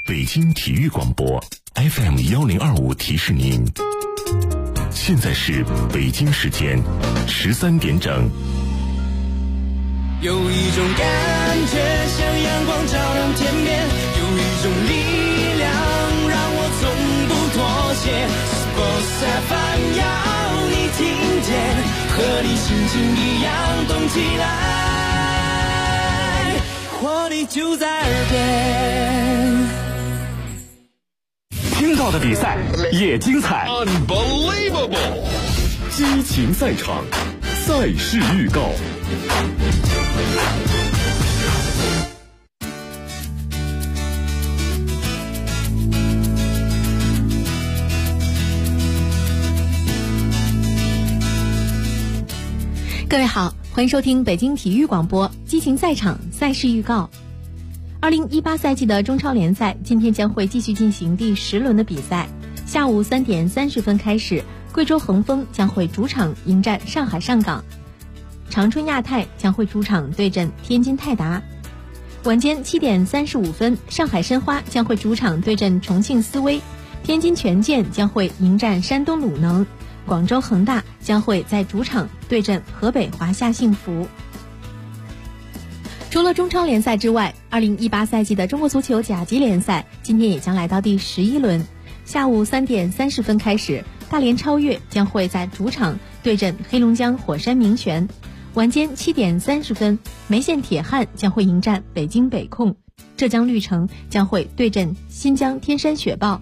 北京体育广播 FM1025提示您，现在是北京时间13点整。 有一种感觉像阳光照亮天边，有一种力量让我从不妥协。Sports FM 要你听见，和你心情一样动起来，活力就在耳边。 听到的比赛也精彩 ，Unbelievable！ 激情赛场，赛事预告。 各位好，欢迎收听北京体育广播激情赛场赛事预告。2018赛季的中超联赛今天将会继续进行第10轮的比赛，下午3点30分开始，贵州恒丰将会主场迎战上海上港，长春亚泰将会主场对阵天津泰达。晚间7点35分，上海申花将会主场对阵重庆斯威，天津权健将会迎战山东鲁能，广州恒大将会在主场对阵河北华夏幸福。除了中超联赛之外，2018赛季的中国足球甲级联赛今天也将来到第11轮。下午3点30分开始，大连超越将会在主场对阵黑龙江火山鸣泉。晚间7点30分，梅县铁汉将会迎战北京北控，浙江绿城将会对阵新疆天山雪豹。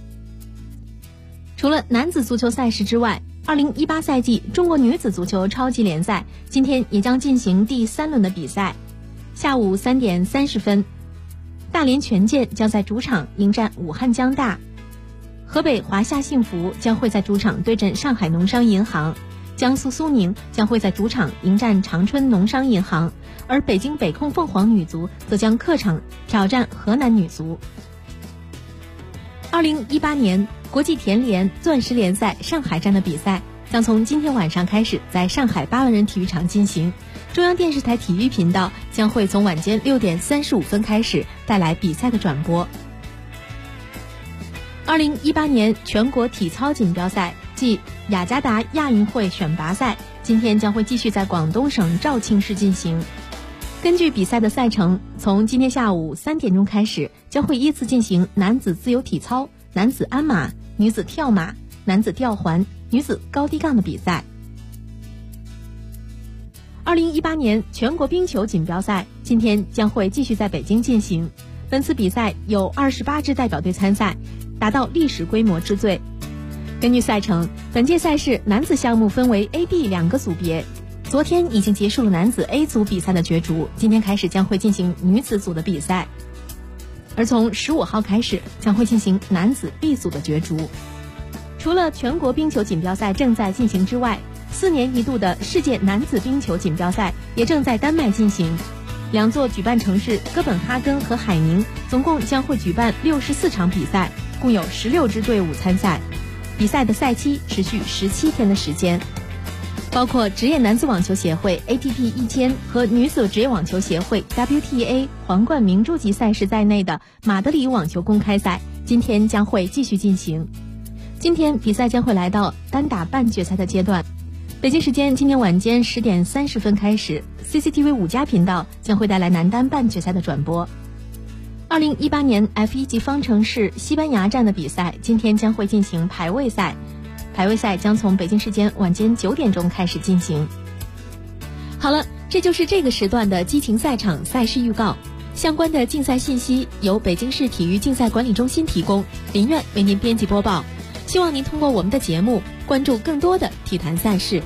除了男子足球赛事之外，2018赛季中国女子足球超级联赛今天也将进行第3轮的比赛。下午3点30分，大连权健将在主场迎战武汉江大，河北华夏幸福将会在主场对阵上海农商银行，江苏苏宁将会在主场迎战长春农商银行，而北京北控凤凰女足则将客场挑战河南女足。2018年国际田联钻石联赛上海站的比赛将从今天晚上开始在上海8万人体育场进行，中央电视台体育频道将会从晚间6点35分开始带来比赛的转播。2018年全国体操锦标赛暨雅加达亚运会选拔赛今天将会继续在广东省肇庆市进行。根据比赛的赛程，从今天下午3点钟开始，将会依次进行男子自由体操、男子鞍马、女子跳马、男子吊环、女子高低杠的比赛。2018年全国冰球锦标赛今天将会继续在北京进行，本次比赛有28支代表队参赛，达到历史规模之最。根据赛程，本届赛事男子项目分为 A、B 2个组别，昨天已经结束了男子 A 组比赛的角逐，今天开始将会进行女子组的比赛，而从15号开始将会进行男子 B 组的角逐。除了全国冰球锦标赛正在进行之外，4年一度的世界男子冰球锦标赛也正在丹麦进行，两座举办城市哥本哈根和海宁总共将会举办64场比赛，共有16支队伍参赛，比赛的赛期持续17天的时间。包括职业男子网球协会 ATP 1000和女子职业网球协会 WTA 皇冠明珠级赛事在内的马德里网球公开赛今天将会继续进行。今天比赛将会来到单打半决赛的阶段，北京时间今天晚间10点30分开始， CCTV 5家频道将会带来男单半决赛的转播。2018年 F1 级方程式西班牙站的比赛今天将会进行排位赛，排位赛将从北京时间晚间9点钟开始进行。好了，这就是这个时段的激情赛场赛事预告，相关的竞赛信息由北京市体育竞赛管理中心提供，林苑为您编辑播报。希望您通过我们的节目关注更多的体坛赛事。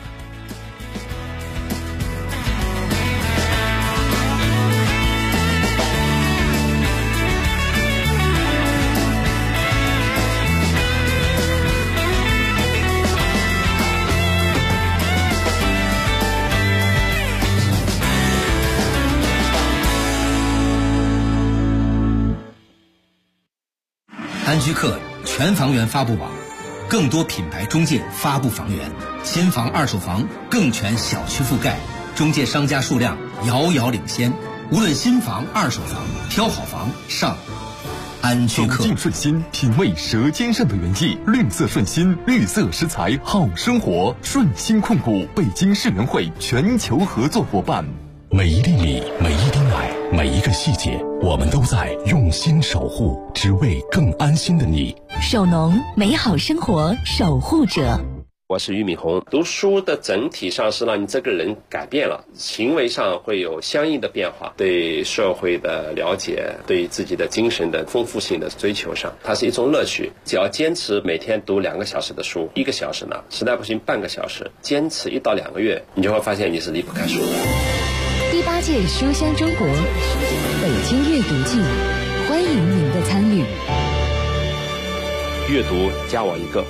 安居客全房源发布网，更多品牌中介发布房源，新房二手房更全小区覆盖，中介商家数量遥遥领先。无论新房二手房，挑好房上安居客。 走进顺心，品味舌尖上的原意。绿色顺心，绿色食材好生活。顺心控股，北京世联会全球合作伙伴。 每一粒米，每一滴奶，每一个细节，我们都在用心守护，只为更安心的你。 守农，美好生活守护者。 我是俞敏洪。读书的整体上是让你这个人改变了，行为上会有相应的变化，对社会的了解，对自己的精神的丰富性的追求上，它是一种乐趣。只要坚持每天读2个小时的书，1个小时呢，实在不行半个小时，坚持1到2个月，你就会发现你是离不开书的。 第8届书香中国北京阅读季，欢迎您的参与。 阅读加我一个。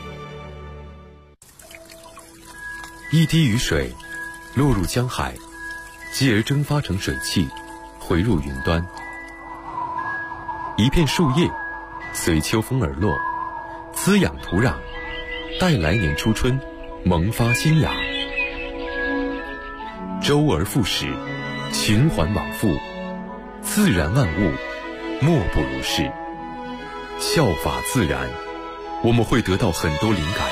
一滴雨水落入江海，继而蒸发成水汽，回入云端。一片树叶随秋风而落，滋养土壤，待来年初春萌发新芽。周而复始，循环往复，自然万物莫不如是。效法自然，我们会得到很多灵感。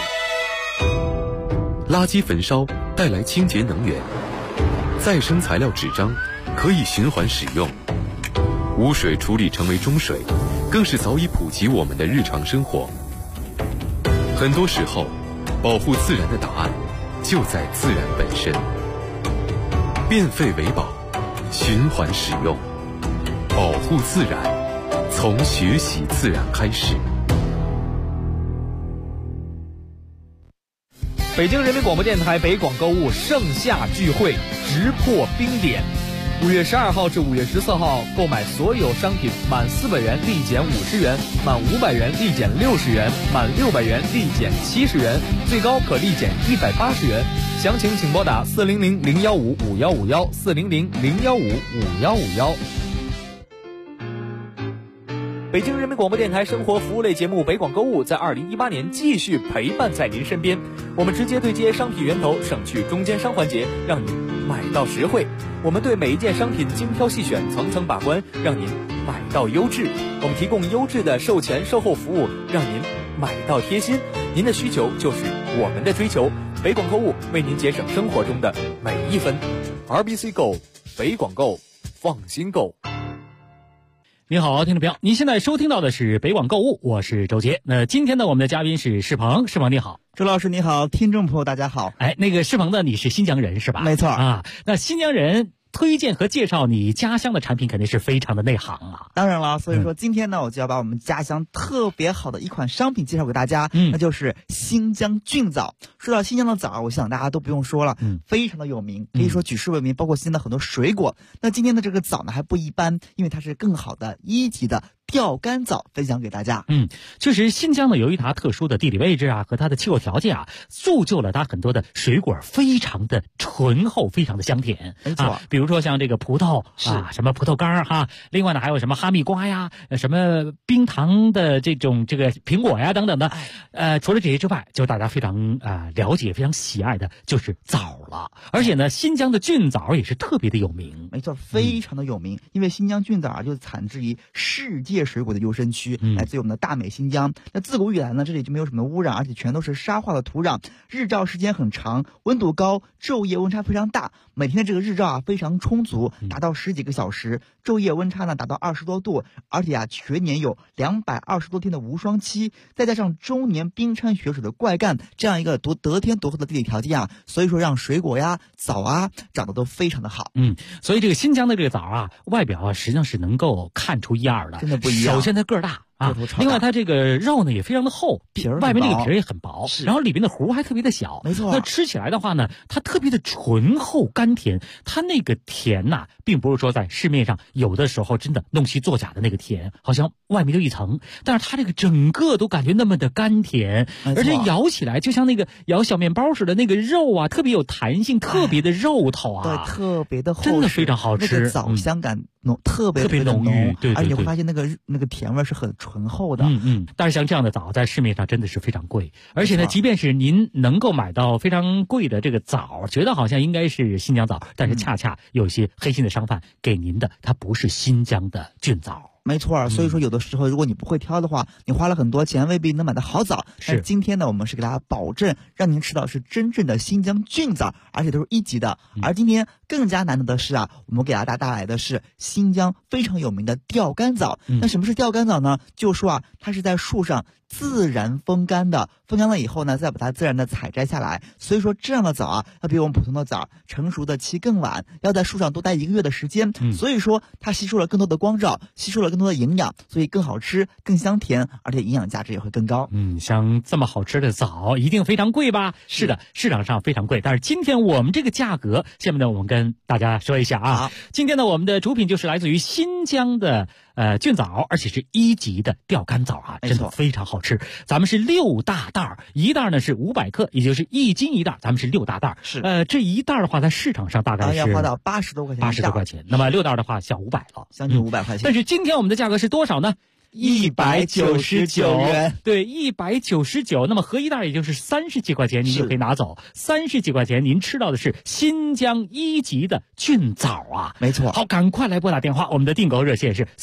垃圾焚烧带来清洁能源，再生材料纸张可以循环使用，污水处理成为中水，更是早已普及我们的日常生活。很多时候，保护自然的答案就在自然本身。变废为宝，循环使用，保护自然，从学习自然开始。 北京人民广播电台北广购物盛夏聚会直破冰点，5月12号至5月14号，购买所有商品满400元立减50元，满500元立减60元，满600元立减70元，最高可立减180元。详情请拨打400-015-5151，400-015-5151。北京人民广播电台生活服务类节目北广购物在2018年继续陪伴在您身边，我们直接对接商品源头，省去中间商环节，让您买到实惠。我们对每一件商品精挑细选，层层把关，让您买到优质。我们提供优质的售前售后服务，让您买到贴心。您的需求就是我们的追求，北广购物为您节省生活中的每一分。RBC Go， 北广购，放心购。 您好，听众朋友，您现在收听到的是北广购物，我是周杰。那今天呢，我们的嘉宾是世鹏，世鹏你好。 周老师你好，听众朋友大家好。 那个世鹏呢，你是新疆人是吧？ 没错啊。那新疆人推荐和介绍你家乡的产品肯定是非常的内行啊。 当然了，所以说今天呢，我就要把我们家乡特别好的一款商品介绍给大家，那就是新疆菌枣。说到新疆的枣，我想大家都不用说了，非常的有名，可以说举世闻名，包括新疆的很多水果。那今天的这个枣呢还不一般，因为它是更好的1级的钓竿枣，分享给大家。 确实新疆呢由于它特殊的地理位置啊和它的气候条件啊，铸就了它很多的水果非常的醇厚，非常的香甜。 没错， 比如说像这个葡萄啊，什么葡萄干哈，另外呢还有什么哈密瓜呀，什么冰糖的这个苹果呀等等的。除了这些之外，就大家非常了解、非常喜爱的就是枣了。而且呢，新疆的菌枣也是特别的有名。 没错，非常的有名，因为新疆菌枣啊，就产自于世界水果的优生区，来自于我们的大美新疆。那自古以来呢，这里就没有什么污染，而且全都是沙化的土壤，日照时间很长，温度高，昼夜温差非常大。每天的这个日照啊非常充足，达到10几个小时，昼夜温差呢达到20多度，而且全年有220多天的无霜期，再加上终年冰川雪水的灌溉，这样一个得天独厚的地理条件啊，所以说让水果呀、枣啊长得都非常的好。 所以这个新疆的这个枣啊，外表啊实际上是能够看出一二的， 真的不一样。 首先它个儿大。另外它这个肉呢也非常的厚，外面那个皮也很薄，然后里面的核还特别的小。 没错。 那吃起来的话呢，它特别的醇厚甘甜，它那个甜呐，并不是说在市面上有的时候真的弄虚作假的那个甜，好像外面就一层，但是它这个整个都感觉那么的甘甜，而且咬起来就像那个咬小面包似的，那个肉啊特别有弹性，特别的肉头啊， 对，特别的厚实， 真的非常好吃， 那个枣香感特别浓郁，对， 而且会发现那个甜味是很醇厚的。 但是像这样的枣在市面上真的是非常贵，而且呢，即便是您能够买到非常贵的这个枣，觉得好像应该是新疆枣，但是恰恰有些黑心的商贩给您的它不是新疆的菌枣。 没错，所以说有的时候如果你不会挑的话，你花了很多钱未必能买到好枣。但是今天呢，我们是给大家保证让您吃到是真正的新疆菌枣，而且都是1级的。而今天更加难得的是啊，我们给大家带来的是新疆非常有名的钓竿枣。那什么是钓竿枣呢？就说啊，它是在树上自然风干的，风干了以后呢，再把它自然的采摘下来。所以说这样的枣啊，要比我们普通的枣成熟的期更晚，要在树上多待1个月的时间。所以说它吸收了更多的光照，吸收了更多的营养，所以更好吃、更香甜，而且营养价值也会更高。 像这么好吃的枣一定非常贵吧？是的，市场上非常贵。但是今天我们这个价格，下面呢我们跟大家说一下啊。今天呢我们的主品就是来自于新疆的菌枣，而且是1级的钓竿枣啊，真的非常好吃。咱们是6大袋，一袋呢是500克，也就是1斤一袋，咱们是6大袋。 是这一袋的话，在市场上大概是要花到80多块钱 ，80多块钱。那么6袋的话，小500了， 将近500块钱。 但是今天我们的价格是多少呢？199元，对，199。那么合一袋也就是30几块钱，您就可以拿走。30几块钱，您吃到的是新疆1级的菌枣啊， 没错。 好，赶快来拨打电话，我们的订购热线是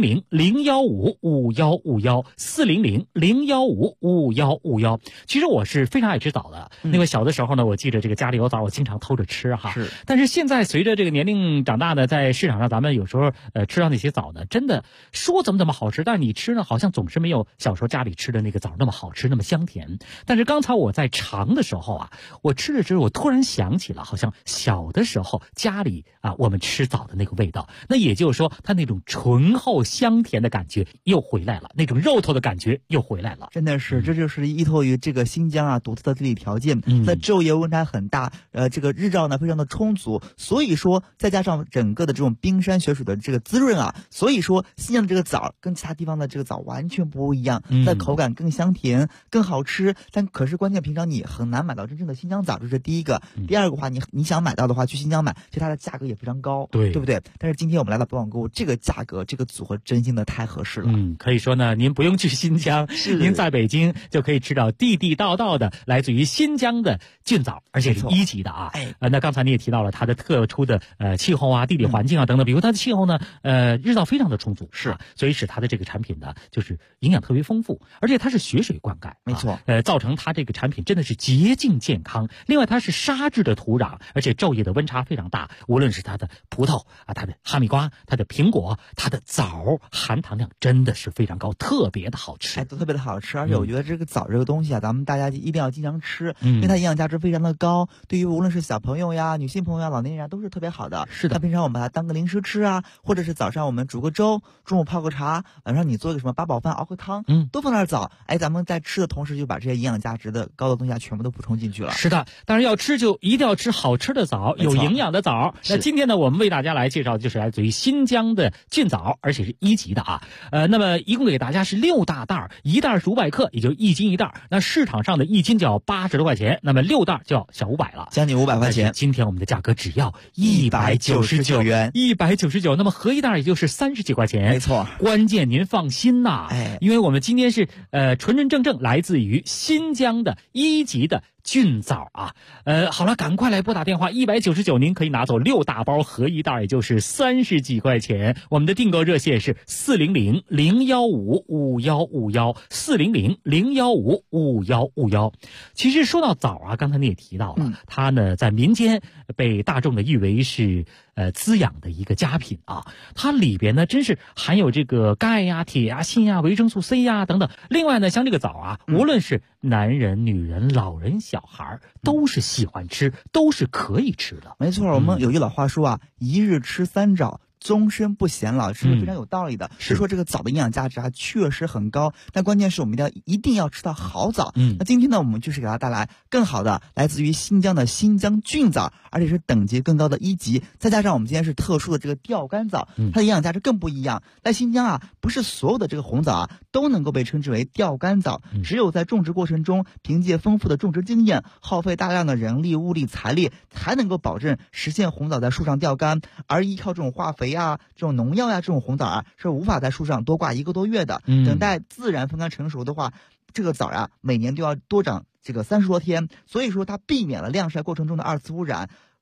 400-015-5151，400-015-5151。其实我是非常爱吃枣的，因为小的时候呢，我记得这个家里有枣，我经常偷着吃哈。 是。 但是现在随着这个年龄长大呢，在市场上咱们有时候吃到那些枣呢，真的说怎么好吃，但是你吃呢，好像总是没有小时候家里吃的那个枣那么好吃，那么香甜。但是刚才我在尝的时候啊，我吃着吃着，我突然想起了好像小的时候家里啊我们吃枣的那个味道。那也就是说，它那种醇厚香甜的感觉又回来了，那种肉头的感觉又回来了。 真的是，这就是依托于这个新疆啊独特的地理条件，那昼夜温差很大，这个日照呢非常的充足，所以说再加上整个的这种冰山雪水的这个滋润啊，所以说新疆的这个枣跟其他地方的这个枣完全不一样，在口感更香甜更好吃。但可是关键平常你很难买到真正的新疆枣，这是第一个。第二个话，你想买到的话，去新疆买，其实它的价格也非常高，对不对？但是今天我们来到北广购物，这个价格这个组合真心的太合适了。 可以说呢，您不用去新疆，您在北京就可以吃到地地道道的来自于新疆的菌枣，而且是1级的啊。那刚才你也提到了它的特殊的气候啊、地理环境啊等等，比如它的气候呢，日照非常的充足，所以使它的这个产品呢，就是营养特别丰富，而且它是雪水灌溉， 没错， 造成它这个产品真的是洁净健康。另外，它是沙质的土壤，而且昼夜的温差非常大，无论是它的葡萄啊、它的哈密瓜、它的苹果、它的枣，含糖量真的是非常高，特别的好吃， 都特别的好吃。而且我觉得这个枣这个东西啊，咱们大家一定要经常吃，因为它营养价值非常的高，对于无论是小朋友呀、女性朋友呀、老年人啊，都是特别好的。 是的， 那平常我们把它当个零食吃啊，或者是早上我们煮个粥，中午泡个茶，晚上你做个什么八宝饭熬个汤，都放点枣，咱们在吃的同时就把这些营养价值的高的东西啊全部都补充进去了。 是的，当然要吃就一定要吃好吃的枣，有营养的枣。那今天呢，我们为大家来介绍的就是来自于新疆的菌枣，而且是1级的啊。那么一共给大家是6大袋，一袋是500克，也就1斤一袋。那市场上的1斤就要80多块钱，那么6袋就要小500了， 将近500块钱。 今天我们的价格只要199元，199，那么合一袋也就是30几块钱。 没错， 关键您放心呐，因为我们今天是纯正来自于新疆的1级的菌枣啊。好了，赶快来拨打电话，199您可以拿走6大包，合一袋也就是30几块钱。我们的订购热线是400-015-5151，400-015-5151。其实说到枣啊，刚才你也提到了，它呢在民间被大众的誉为是滋养的一个佳品啊。它里边呢真是含有这个钙呀、铁呀、锌呀、维生素 C 呀等等。另外呢，像这个枣啊，无论是男人、女人、老人、小孩都是喜欢吃，都是可以吃的。 没错，我们有句老话说啊，一日吃3枣，终身不显老，是非常有道理的。是说这个枣的营养价值啊确实很高，但关键是我们一定要吃到好枣。那今天呢，我们就是给大家带来更好的来自于新疆的新疆菌枣，而且是等级更高的1级，再加上我们今天是特殊的这个钓竿枣，它的营养价值更不一样。在新疆啊，不是所有的这个红枣啊都能够被称之为钓竿枣，只有在种植过程中凭借丰富的种植经验，耗费大量的人力、物力、财力，才能够保证实现红枣在树上钓竿。而依靠这种化肥啊、这种农药呀、这种红枣啊，是无法在树上多挂1个多月的。等待自然风干成熟的话，这个枣啊，每年都要多长这个30多天。所以说它避免了晾晒过程中的2次污染，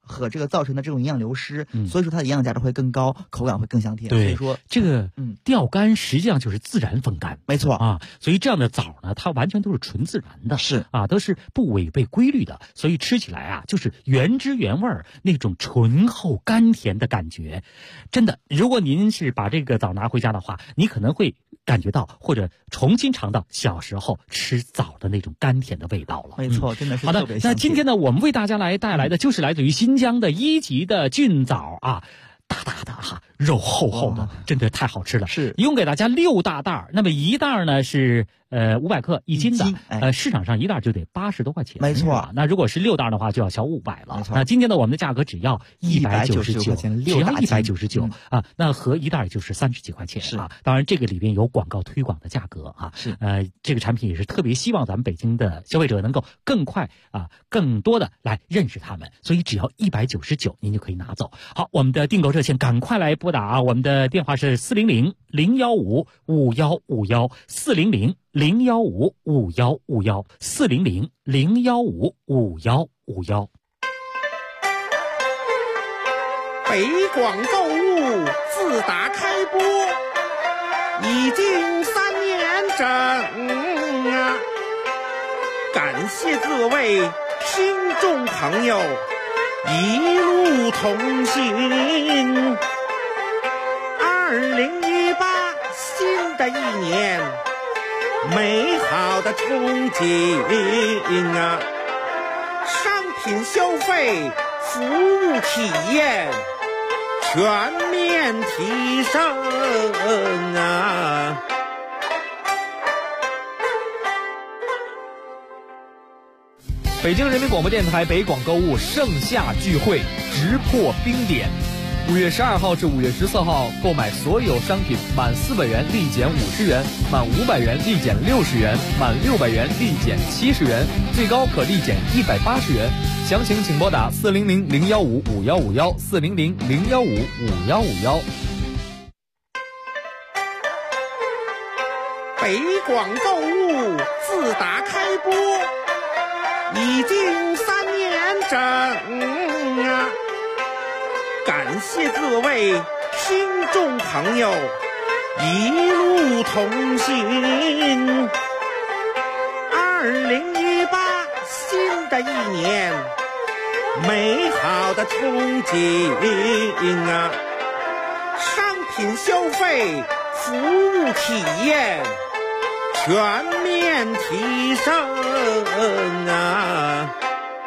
和这个造成的这种营养流失，所以说它的营养价值会更高，口感会更香甜。 对， 所以说这个钓竿实际上就是自然风干， 没错啊。所以这样的枣呢，它完全都是纯自然的， 是啊，都是不违背规律的，所以吃起来啊，就是原汁原味儿那种醇厚甘甜的感觉。真的，如果您是把这个枣拿回家的话，你可能会感觉到或者重新尝到小时候吃枣的那种甘甜的味道了。 没错，真的是好的。那今天呢，我们为大家带来的就是来自于新疆的1级的菌枣啊。大大的哈，肉厚厚的，真的太好吃了。 是， 一共给大家6大袋，那么一袋呢是500克1斤的，市场上一袋就得80多块钱。 没错， 那如果是6袋的话，就要小500了。 没错， 那今天呢，我们的价格只要199 块钱， 只要199啊，那合一袋也就是30几块钱啊。当然，这个里边有广告推广的价格啊。 是， 这个产品也是特别希望咱们北京的消费者能够更快啊、更多的来认识他们，所以只要199，您就可以拿走。好，我们的订购热线赶快来拨打啊！我们的电话是400-015-5151，400-015-5151，400-015-5151。 北广购物自打开播已经3年整啊，感谢各位听众朋友一路同行。2018新的一年，美好的憧憬啊！商品消费、服务体验全面提升啊！ 北京人民广播电台北广购物盛夏聚会直破冰点，5月12号至5月14号，购买所有商品满400元立减50元，满500元立减60元，满600元立减70元，最高可立减180元。详情请拨打400-015-5151，400-015-5151。 北广购物自打开播已经3年整啊！感谢各位听众朋友一路同行。2018新的一年，美好的憧憬啊！商品消费、服务体验全面提升啊！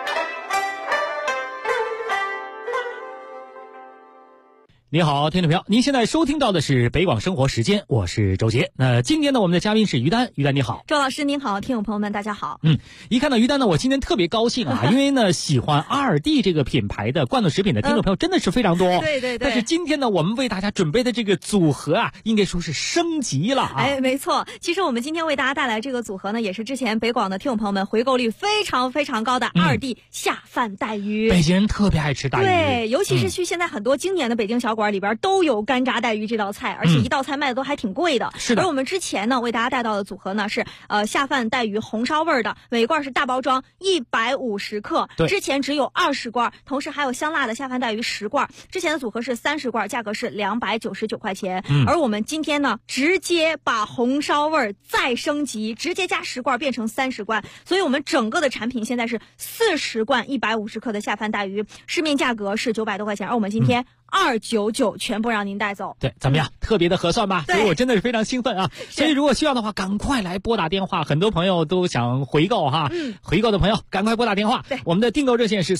你好，听众朋友，您现在收听到的是北广生活时间，我是周杰。那今天呢，我们的嘉宾是于丹，于丹你好。 周老师您好，听众朋友们大家好。 一看到于丹呢，我今天特别高兴啊，因为呢，喜欢2D 这个品牌的罐头食品的听众朋友真的是非常多。 对对对。 但是今天呢，我们为大家准备的这个组合啊，应该说是升级了啊。 哎，没错。其实我们今天为大家带来这个组合呢，也是之前北广的听众朋友们回购率非常非常高的2D 下饭带鱼。 北京人特别爱吃带鱼。 对，尤其是去现在很多经典的北京小馆里边都有干炸带鱼这道菜，而且一道菜卖的都还挺贵的。 是的。 而我们之前呢为大家带到的组合呢是下饭带鱼红烧味的，每罐是大包装150克，之前只有20罐，同时还有香辣的下饭带鱼10罐。之前的组合是30罐，价格是299块钱。而我们今天呢直接把红烧味再升级，直接加10罐变成30罐，所以我们整个的产品现在是40罐150克的下饭带鱼，市面价格是900多块钱，而我们今天299全部让您带走。 对，怎么样？特别的合算吧？所以我真的是非常兴奋啊！所以如果需要的话，赶快来拨打电话。很多朋友都想回购哈，回购的朋友赶快拨打电话。 对， 我们的订购热线是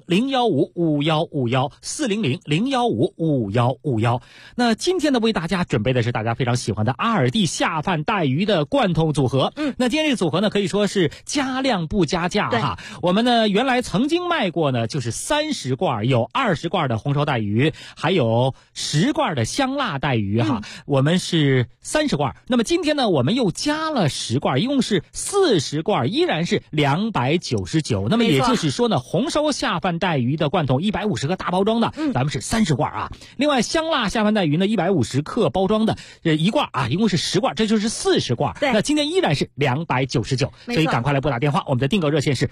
400-015-5151，400-015-5151。那今天呢，为大家准备的是大家非常喜欢的2D 下饭带鱼的罐头组合。那今天这个组合呢，可以说是加量不加价哈。我们呢原来曾经卖过呢，就是30罐有20罐的红烧带鱼。 鱼，还有10罐的香辣带鱼哈，我们是30罐。那么今天呢，我们又加了10罐，一共是40罐，依然是299。那么也就是说呢，红烧下饭带鱼的罐头150克大包装的，咱们是30罐啊。另外香辣下饭带鱼呢，150克包装的1罐啊，一共是10罐，这就是40罐。那今天依然是299，所以赶快来拨打电话，我们的订购热线是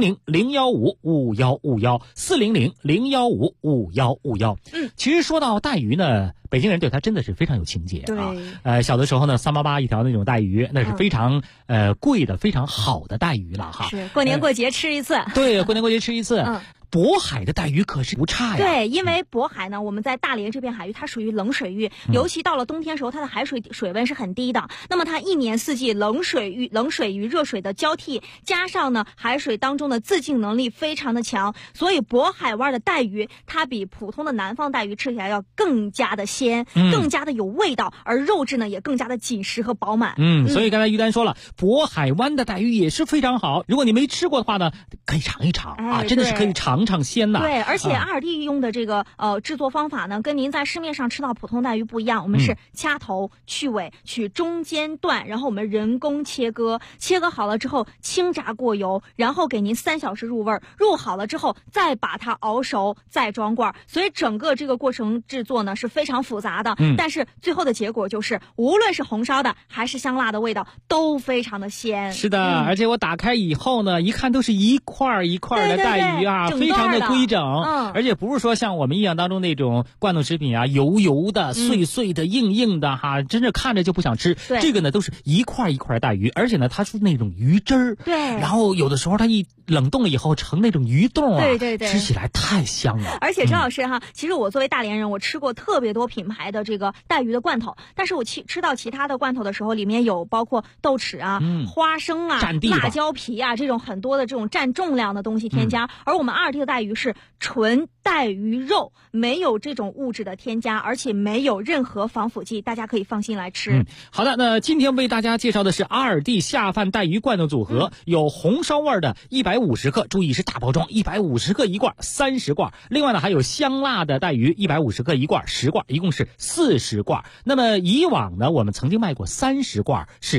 400-015-5151，400-015-5151。其实说到带鱼呢，北京人对它真的是非常有情节啊。小的时候呢，388一条那种带鱼，那是非常贵的、非常好的带鱼了哈。 是过年过节吃一次。 对，过年过节吃一次。渤海的带鱼可是不差呀。 对，因为渤海呢，我们在大连这片海域，它属于冷水域，尤其到了冬天时候，它的海水温是很低的。那么它一年四季冷水与热水的交替，加上呢海水当中的自净能力非常的强，所以渤海湾的带鱼它比普通的南方带鱼吃起来要更加的鲜，更加的有味道，而肉质呢也更加的紧实和饱满。 所以刚才于丹说了，渤海湾的带鱼也是非常好，如果你没吃过的话呢，可以尝一尝啊，真的是可以尝尝鲜呐。 对，而且阿尔蒂用的这个制作方法呢，跟您在市面上吃到普通带鱼不一样，我们是掐头去尾，取中间段，然后我们人工切割好了之后轻炸过油，然后给您3小时入味，入好了之后再把它熬熟，再装罐，所以整个这个过程制作呢是非常复杂的。但是最后的结果就是，无论是红烧的还是香辣的味道都非常的鲜。 是的，而且我打开以后呢，一看都是一块一块的带鱼啊，非常的规整，而且不是说像我们印象当中那种罐头食品啊，油油的、碎碎的、硬硬的哈，真是看着就不想吃。这个呢都是一块一块带鱼，而且呢它是那种鱼汁儿， 对， 然后有的时候它一冷冻了以后成那种鱼冻啊， 对， 吃起来太香了。 而且周老师哈，其实我作为大连人，我吃过特别多品牌的这个带鱼的罐头，但是我吃到其他的罐头的时候，里面有包括豆豉啊、花生啊、辣椒皮啊这种很多的这种占重量的东西添加，而我们阿尔蒂的带鱼是纯带鱼肉，没有这种物质的添加，而且没有任何防腐剂，大家可以放心来吃。 好的，那今天为大家介绍的是阿尔蒂下饭带鱼罐头组合，有红烧味的150克，注意是大包装，150克一罐，30罐。另外呢，还有香辣的带鱼150克一罐，10罐，一共是40罐。那么以往呢，我们曾经卖过30罐，是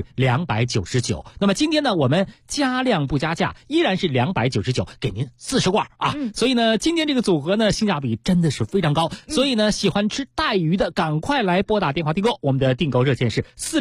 299。那么今天呢，我们加量不加价，依然是299，给您40罐啊。所以呢，今天这个组合呢，性价比真的是非常高。所以呢，喜欢吃带鱼的，赶快来拨打电话订购。我们的订购热线是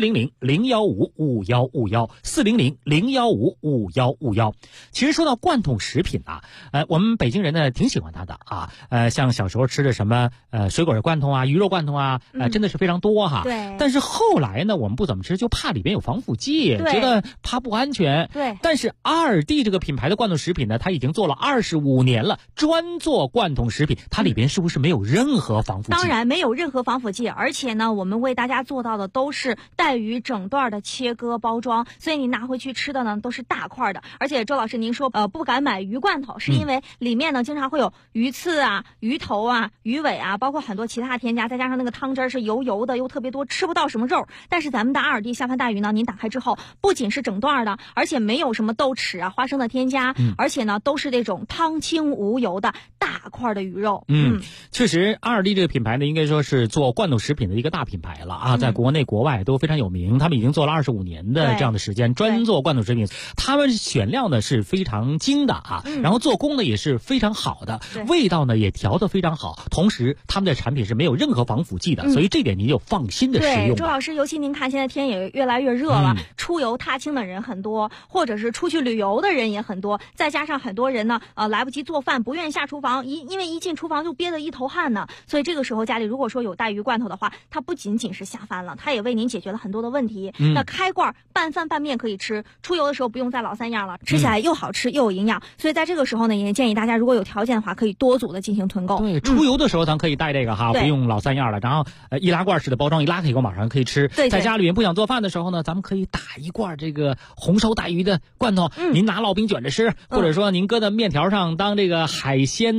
400-015-5151，400-015-5151。其实说到罐头食品啊，我们北京人呢挺喜欢它的啊。像小时候吃的什么水果罐头啊、鱼肉罐头啊，真的是非常多哈。 对。 但是后来呢，我们不怎么吃，就怕里边有防腐剂，觉得怕不安全。 对。 但是阿尔蒂这个品牌的罐头食品呢，它已经做了25年了，专做罐头食品，它里边是不是没有任何防腐剂？ 当然没有任何防腐剂，而且呢，我们为大家做到的都是带鱼整段的切割包装，所以你拿回去吃的呢都是大块的。而且周老师您说不敢买鱼罐头，是因为里面呢经常会有鱼刺啊、鱼头啊、鱼尾啊，包括很多其他添加，再加上那个汤汁是油油的又特别多，吃不到什么肉。但是咱们的阿尔蒂下饭带鱼呢，您打开之后不仅是整段的，而且没有什么豆豉啊、花生的添加，而且呢都是这种汤清无油的大块的鱼肉。 确实阿尔蒂这个品牌呢，应该说是做罐头食品的一个大品牌了啊，在国内国外都非常有名。他们已经做了25年的这样的时间，专做罐头食品。他们选料呢是非常精的啊，然后做工呢也是非常好的，味道呢也调得非常好，同时他们的产品是没有任何防腐剂的，所以这点您就放心的使用。 对，周老师，尤其您看现在天也越来越热了，出游踏青的人很多，或者是出去旅游的人也很多，再加上很多人呢来不及做饭，不愿意下厨房，因为一进厨房就憋得一头汗呢，所以这个时候家里如果说有带鱼罐头的话，它不仅仅是下饭了，它也为您解决了很多的问题。那开罐拌饭拌面可以吃，出游的时候不用再老三样了，吃起来又好吃又有营养。所以在这个时候呢，也建议大家如果有条件的话，可以多组的进行囤购。 对，出游的时候咱可以带这个哈，不用老三样了。然后易拉罐式的包装，一拉开以后马上可以吃。 对， 在家里面不想做饭的时候呢，咱们可以打一罐这个红烧带鱼的罐头，您拿烙饼卷着吃，或者说您搁在面条上当这个海鲜的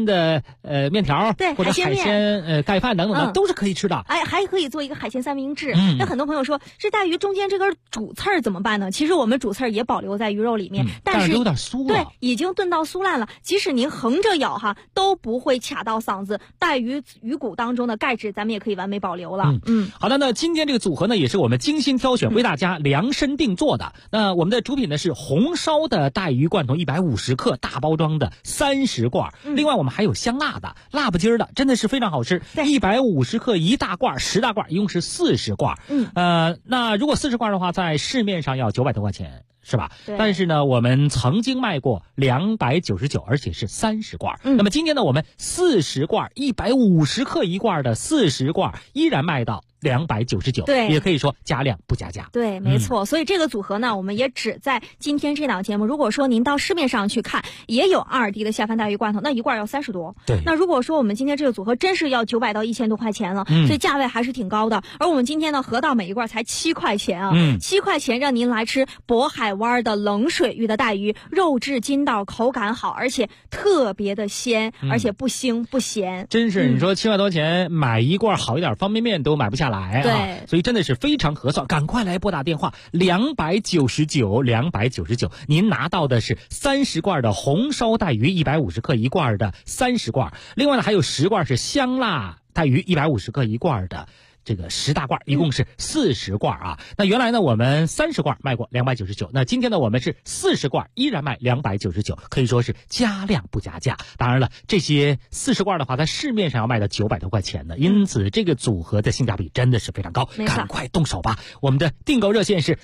面条， 对， 或者海鲜盖饭等等的，都是可以吃的。 哎，还可以做一个海鲜三明治。那很多朋友说，这带鱼中间这根主刺儿怎么办呢？其实我们主刺儿也保留在鱼肉里面，但是有点酥了。 对，已经炖到酥烂了。即使您横着咬哈，都不会卡到嗓子。带鱼骨当中的钙质，咱们也可以完美保留了。 好的，那今天这个组合呢，也是我们精心挑选，为大家量身定做的。那我们的主品呢是红烧的带鱼罐头150克大包装的30罐，另外我们还有香辣的、辣不筋儿的，真的是非常好吃。150克1大罐，10大罐，一共是40罐。那如果40罐的话，在市面上要900多块钱。是吧？但是呢，我们曾经卖过299，而且是30罐。那么今天呢，我们40罐150克1罐的40罐依然卖到299， 对， 也可以说加量不加价。 对，没错。所以这个组合呢，我们也只在今天这档节目。如果说您到市面上去看，也有2D 的下饭带鱼罐头，那一罐要30多。 对。 那如果说我们今天这个组合真是要900到1000多块钱了，所以价位还是挺高的。而我们今天呢，合到每一罐才7块钱啊，7块钱让您来吃渤海湾的冷水域的带鱼，肉质筋道，口感好，而且特别的鲜，而且不腥不咸。 真是，你说7块多钱买一罐好一点方便面都买不下来啊。 对， 所以真的是非常合算，赶快来拨打电话299，您拿到的是30罐的红烧带鱼150克1罐的30罐，另外呢还有10罐是香辣带鱼150克1罐的。这个10大罐，一共是40罐啊。那原来呢，我们30罐卖过299，那今天呢，我们是40罐依然卖299，可以说是加量不加价。当然了，这些40罐的话，在市面上要卖到900多块钱呢，因此这个组合的性价比真的是非常高，赶快动手吧！我们的订购热线是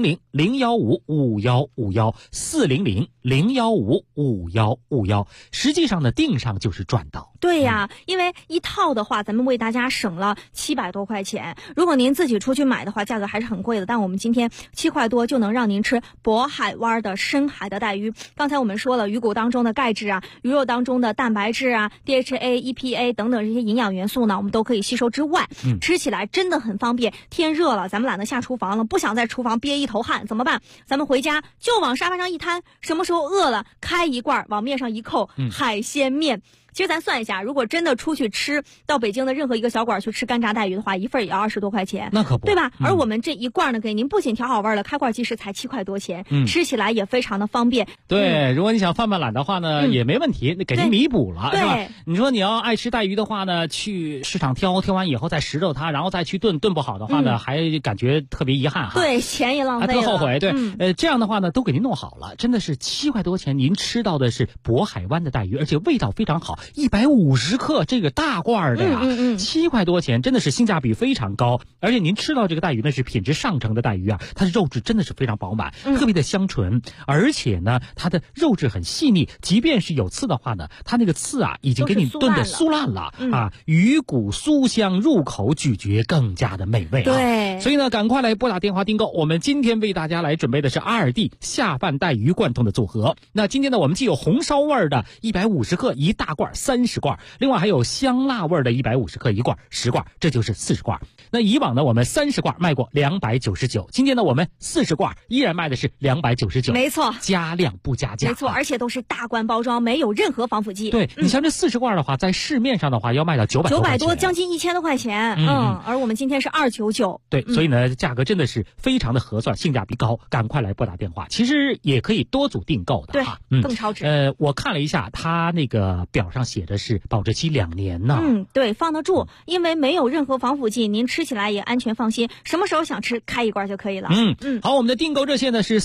400-015-5151，400-015-5151。实际上呢，订上就是赚到。 对呀，因为一套的话，咱们为大家省了700多块钱。如果您自己出去买的话，价格还是很贵的。但我们今天7块多就能让您吃渤海湾的深海的带鱼。刚才我们说了，鱼骨当中的钙质啊，鱼肉当中的蛋白质啊 ，DHA、EPA 等等这些营养元素呢，我们都可以吸收之外，吃起来真的很方便。天热了，咱们懒得下厨房了，不想在厨房憋一头汗，怎么办？咱们回家就往沙发上一摊，什么时候饿了，开一罐往面上一扣，海鲜面。其实咱算一下，如果真的出去吃，到北京的任何一个小馆去吃干炸带鱼的话，一份也要20多块钱， 那可不， 对吧？而我们这一罐呢，给您不仅调好味了，开罐即食才7块多钱，吃起来也非常的方便。 对，如果你想犯懒的话呢，也没问题，给您弥补了，是吧？你说你要爱吃带鱼的话呢，去市场挑完以后再拾掇它，然后再去炖不好的话呢，还感觉特别遗憾哈。 对，钱也浪费了， 特后悔。对，这样的话呢，都给您弄好了，真的是7块多钱，您吃到的是渤海湾的带鱼，而且味道非常好，150克这个大罐的呀，7块多钱，真的是性价比非常高。而且您吃到这个带鱼呢，是品质上乘的带鱼啊，它的肉质真的是非常饱满，特别的香醇，而且呢，它的肉质很细腻，即便是有刺的话呢，它那个刺啊，已经给你炖得酥烂了啊，鱼骨酥香，入口咀嚼更加的美味啊。 对， 所以呢，赶快来拨打电话订购。我们今天为大家来准备的是2D 下饭带鱼罐头的组合。那今天呢，我们既有红烧味的150克1大罐30罐。另外还有香辣味的150克1罐10罐，这就是40罐。那以往呢，我们30罐卖过299，今天呢，我们40罐依然卖的是299， 没错， 加量不加价， 没错，而且都是大罐包装，没有任何防腐剂。 对，你像这40罐的话，在市面上的话要卖到900多， 将近1000多块钱。而我们今天是299。 对，所以呢，价格真的是非常的合算，性价比高，赶快来拨打电话。其实也可以多组订购的哈， 更超值。 我看了一下，它那个表上写的是保质期2年呢。 对，放得住，因为没有任何防腐剂，您吃起来也安全放心，什么时候想吃开一罐就可以了。 好，我们的订购热线呢是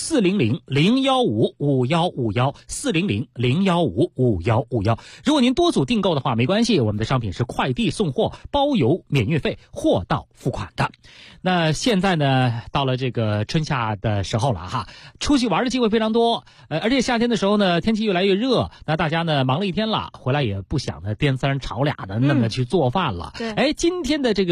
400-015-5151，400-015-5151。如果您多组订购的话，没关系，我们的商品是快递送货，包邮免运费，货到付款的。那现在呢，到了这个春夏的时候了哈，出去玩的机会非常多，而且夏天的时候呢，天气越来越热，那大家呢忙了一天了，回来也不想呢颠三炒俩的那么去做饭了。 对， 今天的这个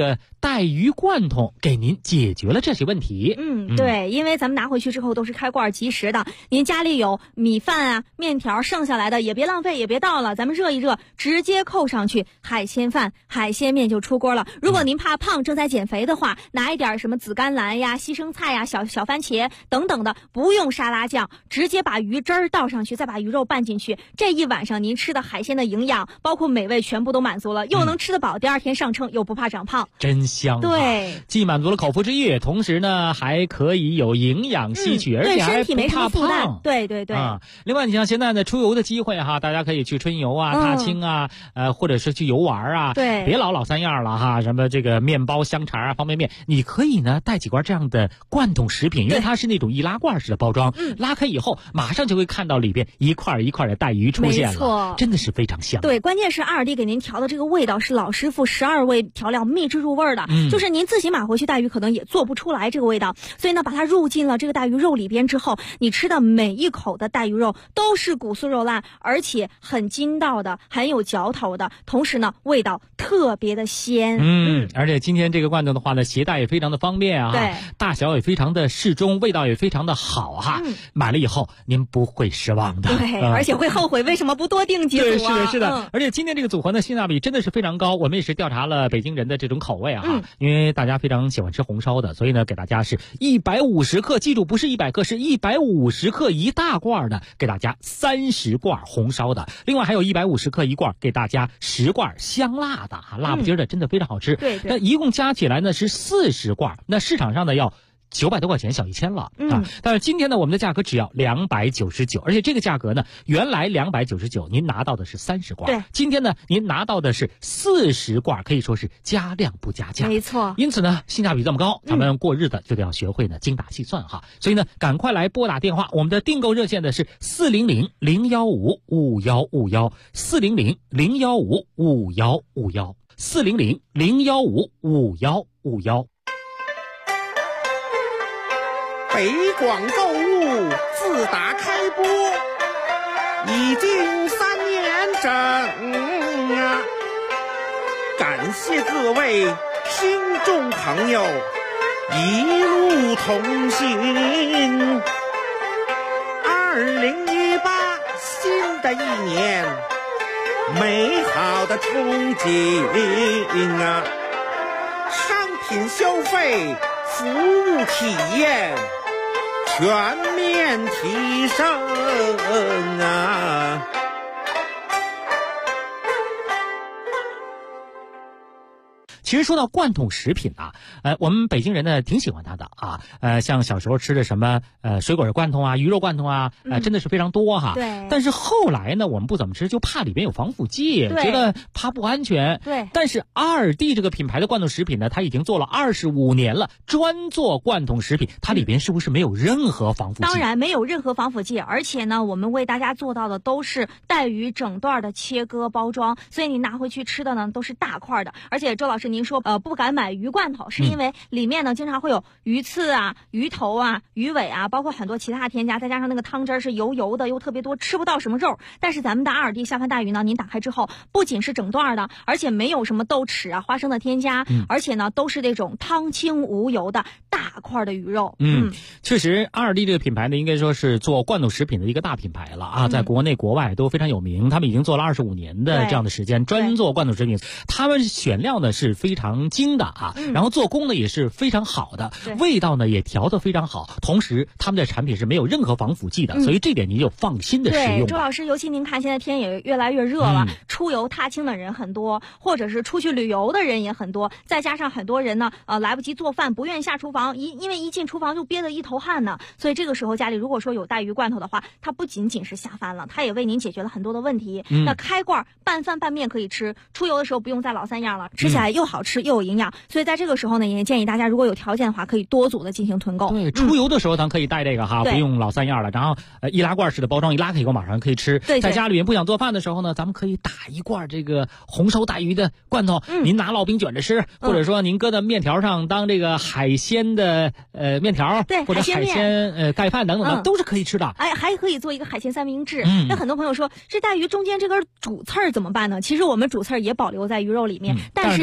带鱼罐头给您解决了这些问题。 对，因为咱们拿回去之后都是开罐即食的，您家里有米饭啊、面条剩下来的也别浪费，也别倒了，咱们热一热，直接扣上去，海鲜饭、海鲜面就出锅了。如果您怕胖，正在减肥的话，拿一点什么紫甘蓝呀、西生菜呀、小番茄等等的，不用沙拉酱，直接把鱼汁儿倒上去，再把鱼肉拌进去，这一晚上您吃的海鲜的营养包括美味全部都满足了，又能吃得饱，第二天上秤又不怕长胖， 真香。 对， 既满足了口腹之欲，同时呢还可以有营养吸取，而且还不怕胖。 对另外你像现在呢出游的机会哈，大家可以去春游啊、踏青啊，或者是去游玩啊， 对， 别老三样了哈，什么这个面包、香肠啊、方便面，你可以呢带几罐这样的罐头食品，因为它是那种易拉罐式的包装，拉开以后马上就会看到里边一块一块的带鱼出现了，没错，真的是非常香。 对，关键是阿尔蒂给您调的这个味道是老师傅12味调料秘制入味的，就是您自己买回去带鱼可能也做不出来这个味道，所以呢把它入进了这个带鱼肉里边之后，你吃的每一口的带鱼肉都是骨酥肉烂，而且很筋道的，很有嚼头的，同时呢味道特别的鲜。 而且今天这个罐头的话呢，携带也非常的方便啊， 对， 大小也非常的适中，味道也非常的好哈，买了以后您不会失望的， 对，而且会后悔为什么不多订几组啊。 对，是的，而且今天这个组合呢性价比真的是非常高，我们也是调查了北京人的这种口味啊，因为大家非常喜欢吃红烧的，所以呢给大家是150克，记住不是100克，是150克一大罐的，给大家30罐红烧的，另外还有150克一罐，给大家10罐香辣的啊，辣不筋的，真的非常好吃。 对， 那一共加起来呢是40罐，那市场上呢要900多块钱，小1000了啊！但是今天呢，我们的价格只要299，而且这个价格呢，原来299，您拿到的是30罐， 对， 今天呢，您拿到的是40罐，可以说是加量不加价， 没错。 因此呢，性价比这么高，咱们过日子就得要学会呢精打细算哈。所以呢，赶快来拨打电话，我们的订购热线呢是400-015-5151，400-015-5151，400-015-5151。 北广购物自打开播已经3年整啊，感谢各位听众朋友一路同行。2018新的一年，美好的憧憬啊，商品消费、服务体验全面提升啊！ 其实说到罐头食品啊，我们北京人呢挺喜欢它的啊，像小时候吃的什么水果罐头啊、鱼肉罐头啊，真的是非常多哈。 对。 但是后来呢，我们不怎么吃，就怕里边有防腐剂，觉得怕不安全。 对。 但是阿尔蒂这个品牌的罐头食品呢，它已经做了25年了，专做罐头食品，它里边是不是没有任何防腐剂？ 当然没有任何防腐剂，而且呢，我们为大家做到的都是带鱼整段的切割包装，所以你拿回去吃的呢都是大块的。而且周老师您说不敢买鱼罐头，是因为里面呢经常会有鱼刺啊、鱼头啊、鱼尾啊，包括很多其他添加，再加上那个汤汁是油油的又特别多，吃不到什么肉。但是咱们的阿尔蒂下饭带鱼呢，您打开之后不仅是整段的，而且没有什么豆豉啊、花生的添加，而且呢都是那种汤清无油的大块的鱼肉。 确实阿尔蒂这个品牌呢应该说是做罐头食品的一个大品牌了啊，在国内国外都非常有名，他们已经做了25年的这样的时间，专做罐头食品。他们选料呢是非常精的啊，然后做工呢也是非常好的，味道呢也调得非常好，同时他们的产品是没有任何防腐剂的，所以这点您就放心的使用。 对，周老师，尤其您看现在天也越来越热了，出游踏青的人很多，或者是出去旅游的人也很多，再加上很多人呢来不及做饭，不愿意下厨房，因为一进厨房就憋得一头汗呢，所以这个时候家里如果说有带鱼罐头的话，它不仅仅是下饭了，它也为您解决了很多的问题。那开罐拌饭拌面可以吃，出游的时候不用再老三样了，吃起来又好吃又有营养，所以在这个时候呢，也建议大家如果有条件的话，可以多组的进行囤购。 对，出游的时候咱可以带这个哈，不用老三样了。然后易拉罐式的包装，一拉开以后马上可以吃。 对， 在家里面不想做饭的时候呢，咱们可以打一罐这个红烧带鱼的罐头，您拿烙饼卷着吃，或者说您搁在面条上当这个海鲜的面条， 对， 或者海鲜盖饭等等的，都是可以吃的。 哎，还可以做一个海鲜三明治。那很多朋友说，这带鱼中间这根主刺儿怎么办呢？其实我们主刺儿也保留在鱼肉里面，但是有点酥。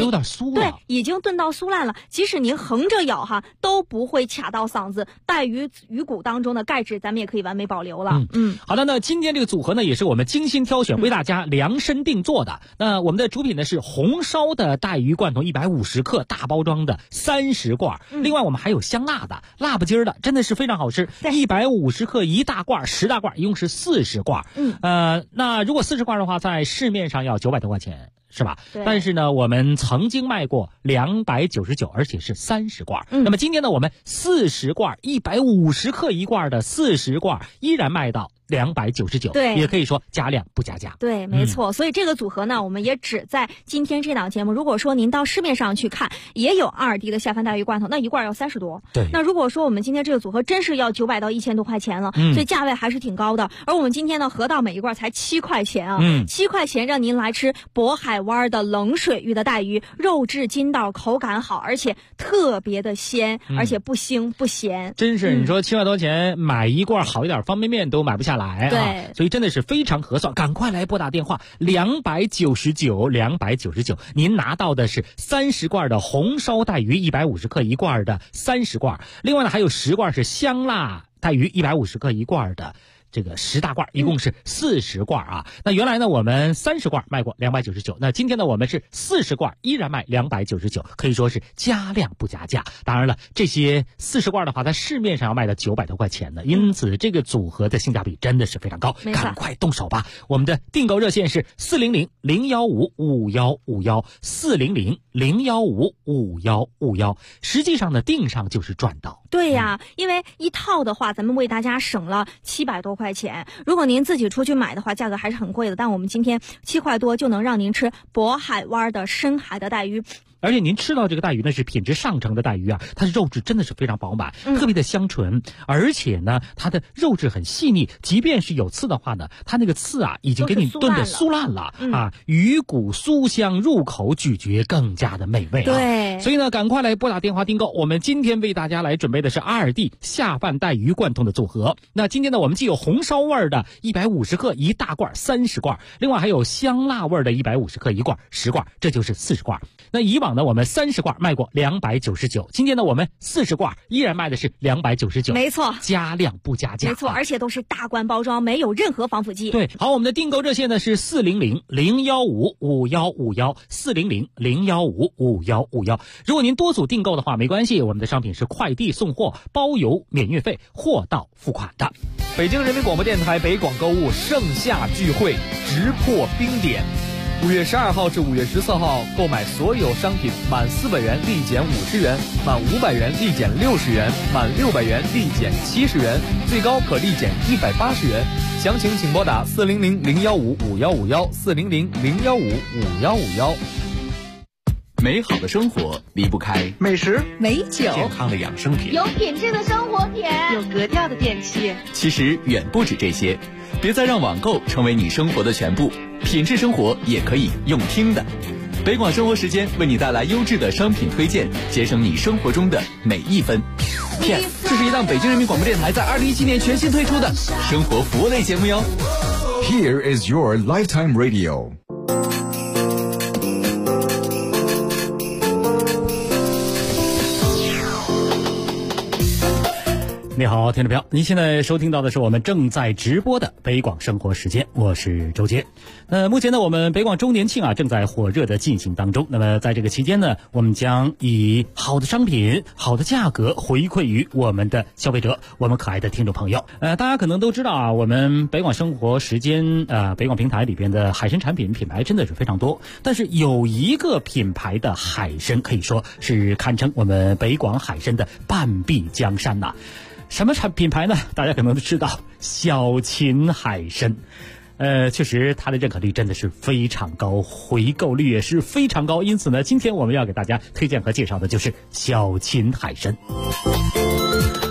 酥了。 对，已经炖到酥烂了。即使您横着咬哈，都不会卡到嗓子。带鱼骨当中的钙质，咱们也可以完美保留了。 好的，那今天这个组合呢，也是我们精心挑选，为大家量身定做的。那我们的主品呢是红烧的带鱼罐头150克大包装的30罐，另外我们还有香辣的、辣不筋儿的，真的是非常好吃。150克1大罐，10大罐，一共是40罐。那如果40罐的话，在市面上要900多块钱。是吧？但是呢，我们曾经卖过299，而且是30罐。那么今天呢，我们40罐150克1罐的40罐依然卖到299， 对， 也可以说加量不加价。 对，没错。所以这个组合呢，我们也只在今天这档节目。如果说您到市面上去看，也有2D 的下饭带鱼罐头，那一罐要30多。 对。 那如果说我们今天这个组合真是要900到1000多块钱了，所以价位还是挺高的。而我们今天呢，合到每一罐才7块钱啊，7块钱让您来吃渤海湾的冷水域的带鱼，肉质筋道，口感好，而且特别的鲜，而且不腥不咸。 真是，你说7块多钱买一罐好一点方便面都买不下来啊！ 对， 所以真的是非常合算，赶快来拨打电话299，您拿到的是30罐的红烧带鱼150克1罐的30罐，另外呢还有10罐是香辣带鱼150克1罐的。这个10大罐，一共是40罐啊。那原来呢，我们30罐卖过299，那今天呢，我们是40罐依然卖299，可以说是加量不加价。当然了，这些40罐的话，在市面上要卖到900多块钱呢，因此这个组合的性价比真的是非常高，赶快动手吧！我们的订购热线是400-015-5151，400-015-5151，实际上呢，订上就是赚到。 对呀，因为一套的话，咱们为大家省了700多块钱。如果您自己出去买的话，价格还是很贵的。但我们今天7块多就能让您吃渤海湾的深海的带鱼。 而且您吃到这个带鱼呢，是品质上乘的带鱼啊，它的肉质真的是非常饱满，特别的香醇，而且呢，它的肉质很细腻，即便是有刺的话呢，它那个刺啊，已经给你炖得酥烂了啊，鱼骨酥香，入口咀嚼更加的美味啊。 对， 所以呢，赶快来拨打电话订购。我们今天为大家来准备的是2D 下饭带鱼罐头的组合。那今天呢，我们既有红烧味的150克1大罐30罐，另外还有香辣味的150克1罐10罐，这就是40罐。那以往呢，我们30罐卖过299，今天呢，我们40罐依然卖的是299， 没错， 加量不加价， 没错，而且都是大罐包装，没有任何防腐剂。 对，好，我们的订购热线呢是400-015-5151，400-015-5151。如果您多组订购的话，没关系，我们的商品是快递送货，包邮免运费，货到付款的。 北京人民广播电台北广购物盛夏聚会，直破冰点。5月12号至5月14号，购买所有商品满400元立减50元，满500元立减60元，满600元立减70元，最高可立减180元。详情请拨打400-015-5151，400-015-5151。 美好的生活离不开美食、 美酒、 健康的养生品、 有品质的生活品、 有格调的电器。 其实远不止这些，别再让网购成为你生活的全部，品质生活也可以用听的。北广生活时间为你带来优质的商品推荐，节省你生活中的每一分。Yes， 这是一档北京人民广播电台在2017年全新推出的生活服务类节目哟。 Here is your lifetime radio。 你好，听众朋友，您现在收听到的是我们正在直播的北广生活时间，我是周杰。目前呢，我们北广周年庆正在火热的进行当中。那么在这个期间呢，我们将以好的商品、好的价格回馈于我们的消费者，我们可爱的听众朋友。大家可能都知道我们北广生活时间北广平台里边的海参产品品牌真的是非常多，但是有一个品牌的海参可以说是堪称我们北广海参的半壁江山呐。什么品牌呢？大家可能都知道，小秦海参。确实它的认可率真的是非常高，回购率也是非常高，因此呢，今天我们要给大家推荐和介绍的就是小秦海参。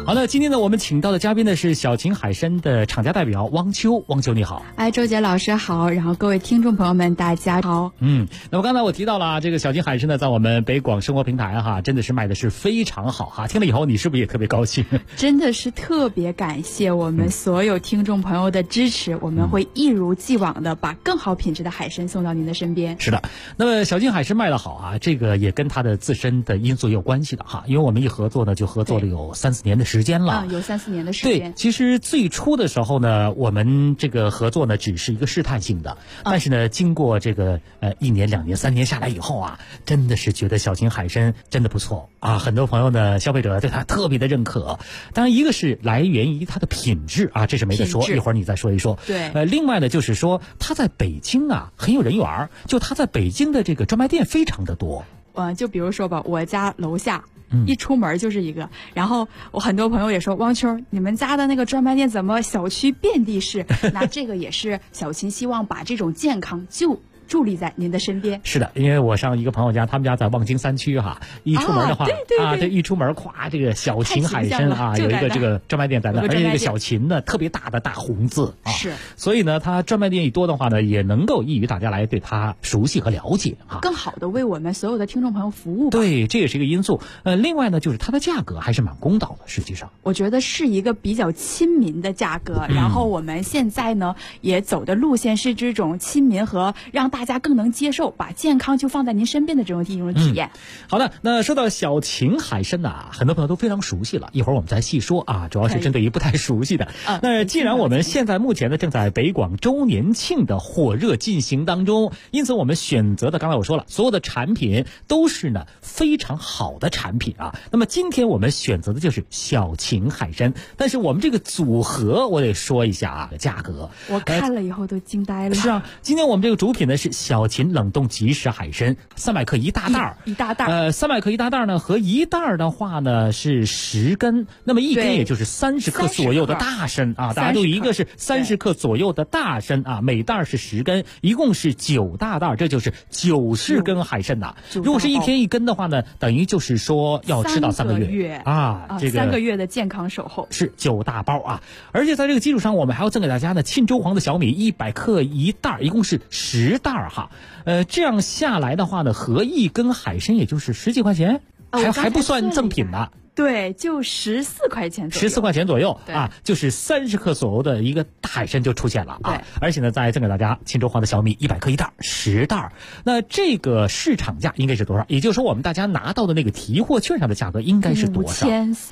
好的，今天呢，我们请到的嘉宾呢是小秦海参的厂家代表汪秋。汪秋你好。 周杰老师好，然后各位听众朋友们大家好。 那么刚才我提到了这个小秦海参呢，在我们北广生活平台哈，真的是卖的是非常好哈。听了以后，你是不是也特别高兴？ 真的是特别感谢我们所有听众朋友的支持，我们会一如既往的把更好品质的海参送到您的身边。 是的，那么小秦海参卖得好啊，这个也跟它的自身的因素也有关系的哈。因为我们一合作呢，就合作了有3-4年的时间了。 有3-4年的时间。 对，其实最初的时候呢，我们这个合作呢只是一个试探性的，但是呢，经过这个1年、2年、3年下来以后啊，真的是觉得小秦海参真的不错啊，很多朋友呢，消费者对它特别的认可。当然，一个是来源于它的品质啊，这是没得说，一会儿你再说一说。 对。 另外呢，就是说它在北京啊很有人缘，就它在北京的这个专卖店非常的多。 就比如说吧，我家楼下。一出门就是一个，然后我很多朋友也说，汪秋，你们家的那个专卖店怎么小区遍地是？那这个也是小秦希望把这种健康就伫立在您的身边。 是的，因为我上一个朋友家，他们家在望京3区哈，一出门的话对， 一出门咵，这个小秦海参啊，有一个这个专卖店在那，而且这个小秦呢特别大的大红字啊， 是， 所以呢，它专卖店一多的话呢，也能够益于大家来对它熟悉和了解啊， 更好的为我们所有的听众朋友服务吧。 对，这也是一个因素。另外呢，就是它的价格还是蛮公道的，实际上我觉得是一个比较亲民的价格。然后我们现在呢也走的路线是这种亲民和让大家更能接受，把健康就放在您身边的这种体验。 好的，那说到小秦海参呐，很多朋友都非常熟悉了，一会儿我们再细说啊，主要是针对于不太熟悉的。那既然我们现在目前呢正在北广周年庆的火热进行当中，因此我们选择的，刚才我说了，所有的产品都是呢非常好的产品啊。那么今天我们选择的就是小秦海参，但是我们这个组合我得说一下啊，价格我看了以后都惊呆了。 是啊，今天我们这个主品呢是小秦冷冻即食海参，300克一大袋一大袋。 300克一大袋呢，和一袋的话呢是10根，那么一根也就是30克左右的大参啊。大家都一个是30克左右的大参啊，每袋是10根，一共是9大袋，这就是90根海参呐。如果是1天1根的话呢，等于就是说要吃到3个月啊，这个 3个月的健康守候是9大包啊。而且在这个基础上，我们还要赠给大家呢沁州黄的小米100克一袋，一共是10袋哈。这样下来的话呢，合1根海参也就是10几块钱，还不算赠品呢。 对，就14块钱左右 ，14块钱左右啊，就是30克左右的一个大海参就出现了啊。而且呢，再赠给大家沁州黄的小米100克一袋，10袋。那这个市场价应该是多少？也就是说，我们大家拿到的那个提货券上的价格应该是多少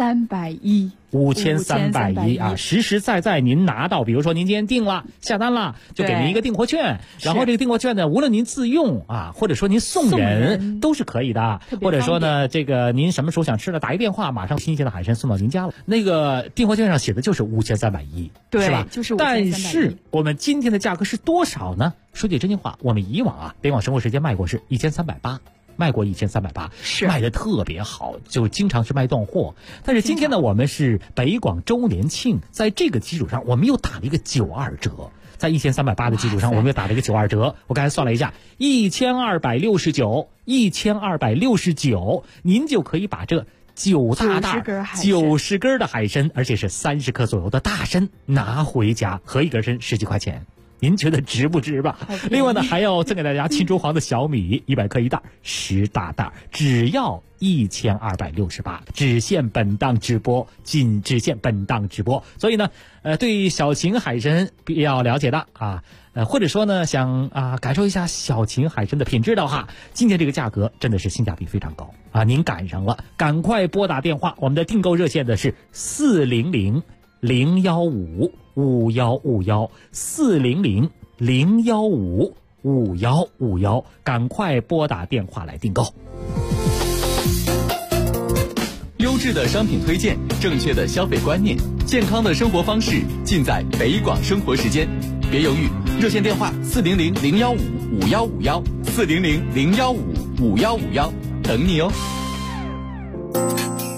？5310。 5310啊，实实在在您拿到，比如说您今天订了下单了，就给您一个订货券，然后这个订货券呢，无论您自用啊，或者说您送人都是可以的，或者说呢，这个您什么时候想吃了，打一电话，马上新鲜的海参送到您家了。那个订货券上写的就是5310， 对， 是吧？ 就是5310。 但是我们今天的价格是多少呢？说句真心话，我们以往啊，北广生活时间卖过是1380。卖过1380， 是卖的特别好，就经常是卖断货。但是今天呢，我们是北广周年庆，在这个基础上，我们又打了一个92折，在1380的基础上，我们又打了一个92折。我刚才算了一下，1269，您就可以把这9大袋90根的海参，而且是30克左右的大参拿回家，合一根参10几块钱。您觉得值不值吧？另外呢，还要赠给大家沁州黄的小米100克一袋，10大袋，只要1268，只限本档直播，仅只限本档直播。所以呢，对小秦海参比较了解的啊，或者说呢想感受一下小秦海参的品质的话，今天这个价格真的是性价比非常高啊！您赶上了，赶快拨打电话，我们的订购热线的是400-015-5151，400-015-5151，赶快拨打电话来订购。 优质的商品推荐，正确的消费观念，健康的生活方式，尽在北广生活时间。别犹豫，热线电话400-015-5151，400-015-5151，等你哦。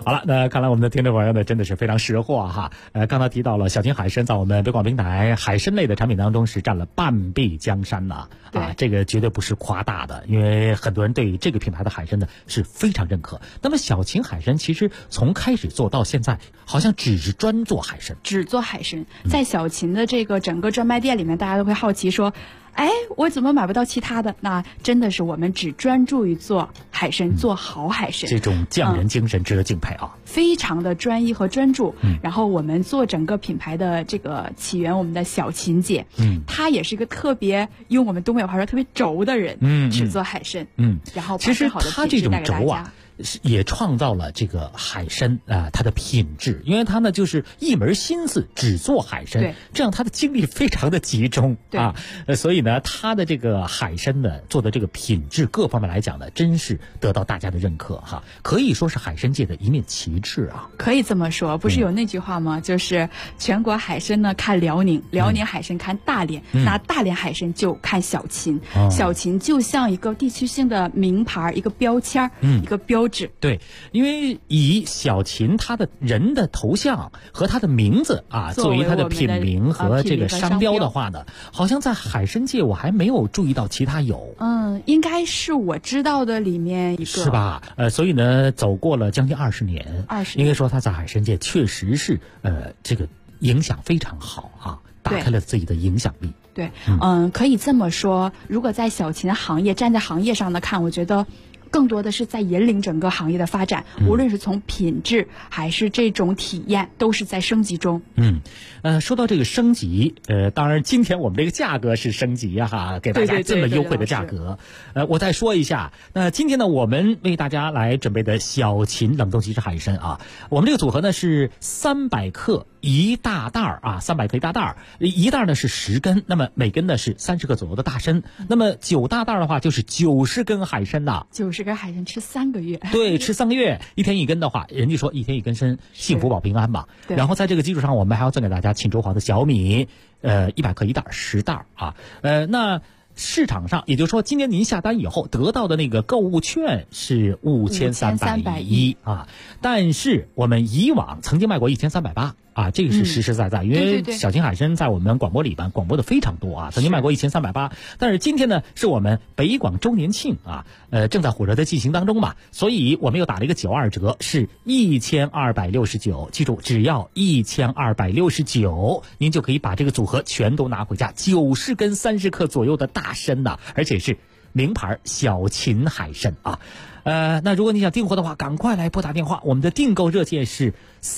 好了，那看来我们的听众朋友呢真的是非常识货哈。刚才提到了小秦海参在我们北广平台海参类的产品当中是占了半壁江山呐，这个绝对不是夸大的，因为很多人对这个品牌的海参呢是非常认可。那么小秦海参其实从开始做到现在，好像只是专做海参， 只做海参。在小秦的这个整个专卖店里面，大家都会好奇说，哎，我怎么买不到其他的？那真的是我们只专注于做海参，做好海参。 这种匠人精神值得敬佩啊！ 非常的专一和专注。然后我们做整个品牌的这个起源，我们的小秦姐，她也是一个特别用我们东北话说特别轴的人，只做海参。然后其实她这种轴啊，也创造了这个海参它的品质，因为它呢就是一门心思只做海参，这样它的精力非常的集中啊，所以呢它的这个海参呢做的这个品质各方面来讲呢，真是得到大家的认可哈，可以说是海参界的一面旗帜啊。 可以这么说，不是有那句话吗？就是全国海参呢看辽宁，辽宁海参看大连，那大连海参就看小秦，小秦就像一个地区性的名牌，一个标签，一个标志。 对，因为以小秦他的人的头像和他的名字啊作为他的品名和这个商标的话呢，好像在海参界我还没有注意到其他有。 应该是我知道的里面一个， 是吧？所以呢，走过了将近20年，应该说他在海参界确实是这个影响非常好啊，打开了自己的影响力。 对，可以这么说，如果在小秦行业站在行业上的看，我觉得更多的是在引领整个行业的发展，无论是从品质还是这种体验，都是在升级中。 说到这个升级，当然今天我们这个价格是升级哈，给大家这么优惠的价格。我再说一下，那今天呢，我们为大家来准备的小秦冷冻即食海参啊，我们这个组合呢是300克一大袋啊，300克一大袋，一袋呢是10根，那么每根呢是30克左右的大参，那么9大袋的话就是90根海参呐 ，90根海参吃3个月， 对，吃3个月，1天1根的话，人家说1天1根参，幸福保平安嘛。然后在这个基础上，我们还要赠给大家沁州黄的小米，100克一袋，10袋啊，那市场上，也就是说，今年您下单以后得到的那个购物券是5310啊，但是我们以往曾经卖过1380啊，这个是实实在在，因为小秦海参在我们广播里边广播的非常多啊，曾经卖过1380，但是今天呢是我们北广周年庆啊，正在火热的进行当中嘛，所以我们又打了一个92折，是1269，记住只要1269，您就可以把这个组合全都拿回家，90根30克左右的大参呐，而且是名牌小秦海参啊。那如果你想订货的话，赶快来拨打电话，我们的订购热线是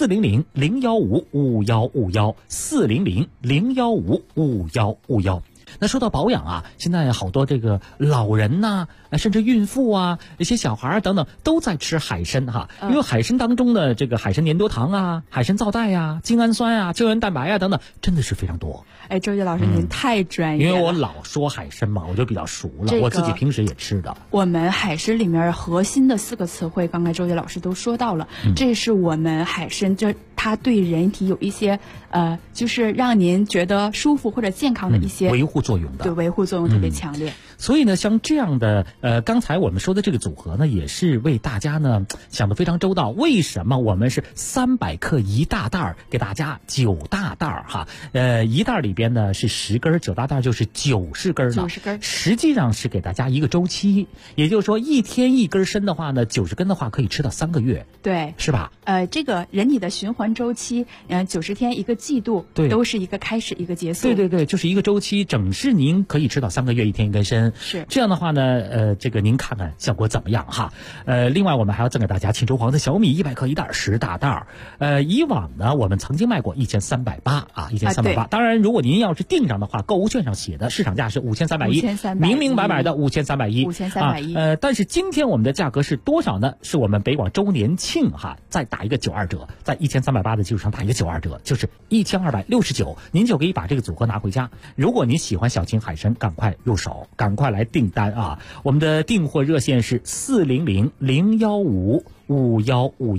400-015-5151，400-015-5151。那说到保养啊，现在好多这个老人呐，甚至孕妇啊，一些小孩等等都在吃海参哈，因为海参当中的这个海参粘多糖啊、海参皂苷啊、精氨酸啊、胶原蛋白啊等等，真的是非常多。 哎，周杰老师，您太专业了， 因为我老说海参嘛，我就比较熟了，我自己平时也吃的。 我们海参里面核心的4个词汇，刚才周杰老师都说到了，这是我们海参就它对人体有一些就是让您觉得舒服或者健康的一些维护作用的， 对，维护作用特别强烈。 所以呢，像这样的刚才我们说的这个组合呢，也是为大家呢想得非常周到。为什么我们是300克一大袋给大家9大袋哈？一袋里边呢是10根，9大袋就是90根了。 90根， 实际上是给大家一个周期，也就是说1天1根参的话呢，90根的话可以吃到3个月， 对， 是吧？ 这个人体的循环周期，90天一个季度， 对， 都是一个开始一个结束。 对，就是一个周期，整是您可以吃到3个月，1天1根参。 是这样的话呢，这个您看看效果怎么样哈？另外我们还要赠给大家沁州黄的小米100克一袋，10大袋。以往呢我们曾经卖过1380啊，1380。当然，如果您要是订上的话，购物券上写的市场价是5310，明明白白的5310。但是今天我们的价格是多少呢？是我们北广周年庆哈，再打一个92折，在1380的基础上打一个92折，就是1269，您就可以把这个组合拿回家。如果您喜欢小秦海参，赶快入手，赶快来订单啊！我们的订货热线是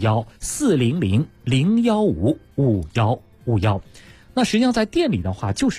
400-015-5151，400-015-5151。那实际上在店里的话，就是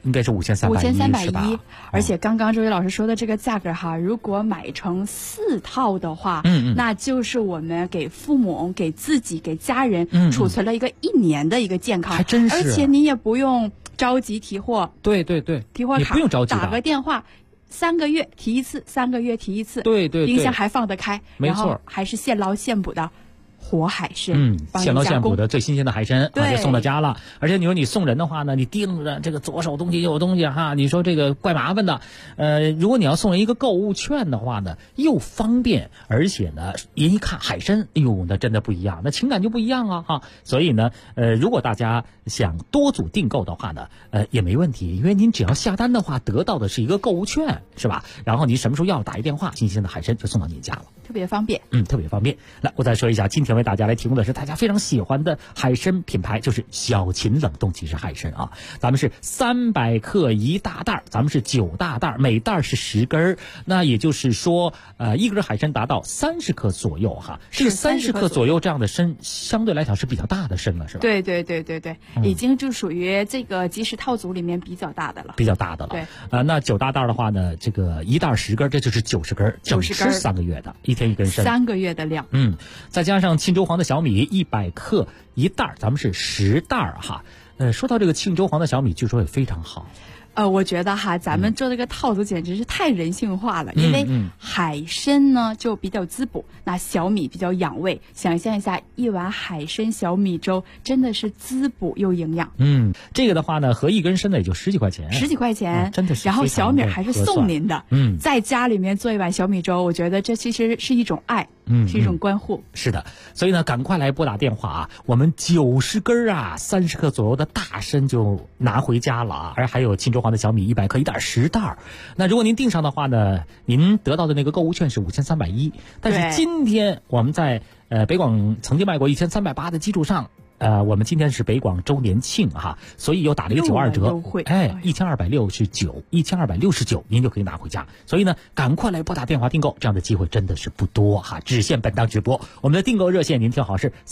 应该是5310是吧？ 而且刚刚周宇老师说的这个价格哈，如果买成4套的话，那就是我们给父母、给自己、给家人储存了一个1年的一个健康， 还真是。 而且你也不用着急提货， 对， 提货卡你不用着急的， 打个电话。3个月提一次，3个月提一次， 对， 冰箱还放得开， 没错， 然后还是现捞现捕的活海参， 现捞现捕的最新鲜的海参就送到家了。而且你说你送人的话呢，你盯着这个左手东西右手东西哈，你说这个怪麻烦的。如果你要送人一个购物券的话呢，又方便，而且呢，人一看海参，哎呦，那真的不一样，那情感就不一样啊哈。所以呢，如果大家想多组订购的话呢，也没问题，因为您只要下单的话，得到的是一个购物券，是吧？然后你什么时候要打一电话，新鲜的海参就送到你家了。 特别方便， 特别方便。来，我再说一下，今天为大家来提供的是大家非常喜欢的海参品牌，就是小秦冷冻即食海参啊。咱们是300克1大袋，咱们是9大袋，每袋是10根。那也就是说，一根海参达到30克左右哈。这个30克左右这样的参，相对来讲是比较大的参了，是吧？ 对，已经就属于这个即食套组里面比较大的了。 比较大的了。 对。 那9大袋的话呢，这个一袋10根，这就是90根，整吃3个月的。一天一根参 ，3个月的量。 再加上庆州黄的小米100克1袋，咱们是10袋哈。说到这个庆州黄的小米，据说也非常好。 我觉得哈，咱们做这个套组简直是太人性化了，因为海参呢就比较滋补，那小米比较养胃。想象一下，一碗海参小米粥真的是滋补又营养。 这个的话呢，合一根参呢也就10几块钱 ，10几块钱， 真的是。 然后小米还是送您的，在家里面做一碗小米粥，我觉得这其实是一种爱。是一种关护。 是的，所以呢，赶快来拨打电话啊！我们90根啊，30克左右的大参就拿回家了啊！而还有庆州黄的小米100克1袋10袋。那如果您订上的话呢，您得到的那个购物券是5310，但是今天我们在北广曾经卖过1380的基础上。我们今天是北广周年庆哈，所以又打了一个92折，1269，1269，您就可以拿回家。所以呢，赶快来拨打电话订购，这样的机会真的是不多哈，只限本档直播。我们的订购热线您听好是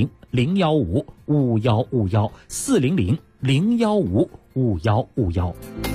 400-015-5151，400-015-5151。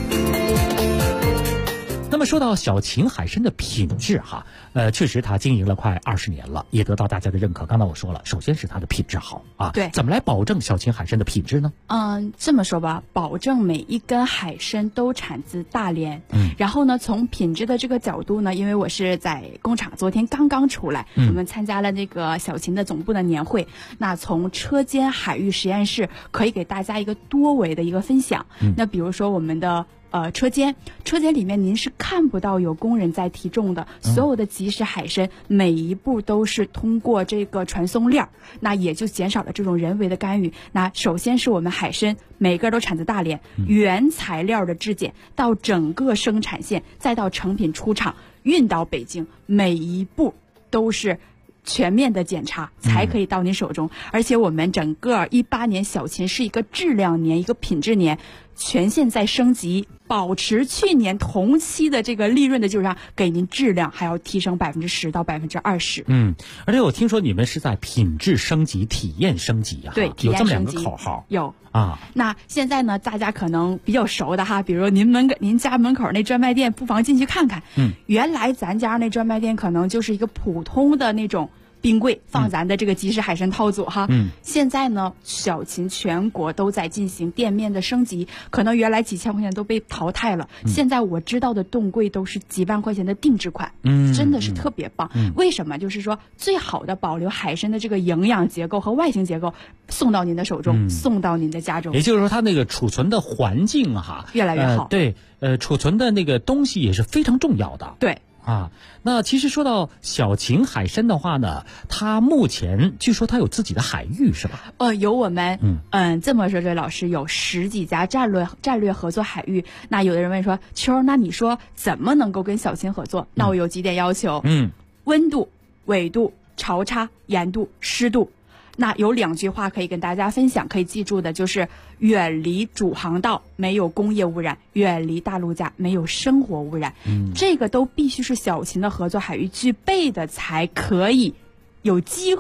那么说到小秦海参的品质哈，确实它经营了快20年了，也得到大家的认可。刚才我说了，首先是它的品质好啊。 对， 怎么来保证小秦海参的品质呢？ 这么说吧，保证每一根海参都产自大连。然后呢，从品质的这个角度呢，因为我是在工厂，昨天刚刚出来，我们参加了那个小秦的总部的年会。那从车间海域实验室可以给大家一个多维的一个分享。那比如说我们的。车间里面您是看不到有工人在提重的，所有的即食海参每一步都是通过这个传送链，那也就减少了这种人为的干预。那首先是我们海参每个都产自大连，原材料的质检到整个生产线，再到成品出厂运到北京，每一步都是全面的检查才可以到您手中。而且我们整个18年小秦是一个质量年，一个品质年，全线在升级，保持去年同期的这个利润的基础上，给您质量还要提升10%到20%。 而且我听说你们是在品质升级、体验升级啊， 对， 有这么2个口号。 有啊。 那现在呢，大家可能比较熟的哈，比如您家门口那专卖店，不妨进去看看。原来咱家那专卖店可能就是一个普通的那种冰柜放咱的这个即食海参套组哈。现在呢，小秦全国都在进行店面的升级，可能原来几千块钱都被淘汰了，现在我知道的冻柜都是几万块钱的定制款，真的是特别棒。为什么？就是说最好的保留海参的这个营养结构和外形结构，送到您的手中，送到您的家中。 也就是说，它那个储存的环境哈， 越来越好。 对，储存的那个东西也是非常重要的。 对。 那其实说到小秦海参的话呢，它目前据说它有自己的海域是吧？ 有我们这么说，这位老师有10几家战略合作海域。那有的人问说，秋儿，那你说怎么能够跟小秦合作？那我有几点要求。温度、纬度、潮差、盐度、湿度。那有2句话可以跟大家分享，可以记住的就是远离主航道，没有工业污染；远离大陆架，没有生活污染。这个都必须是小秦的合作海域具备的，才可以有机会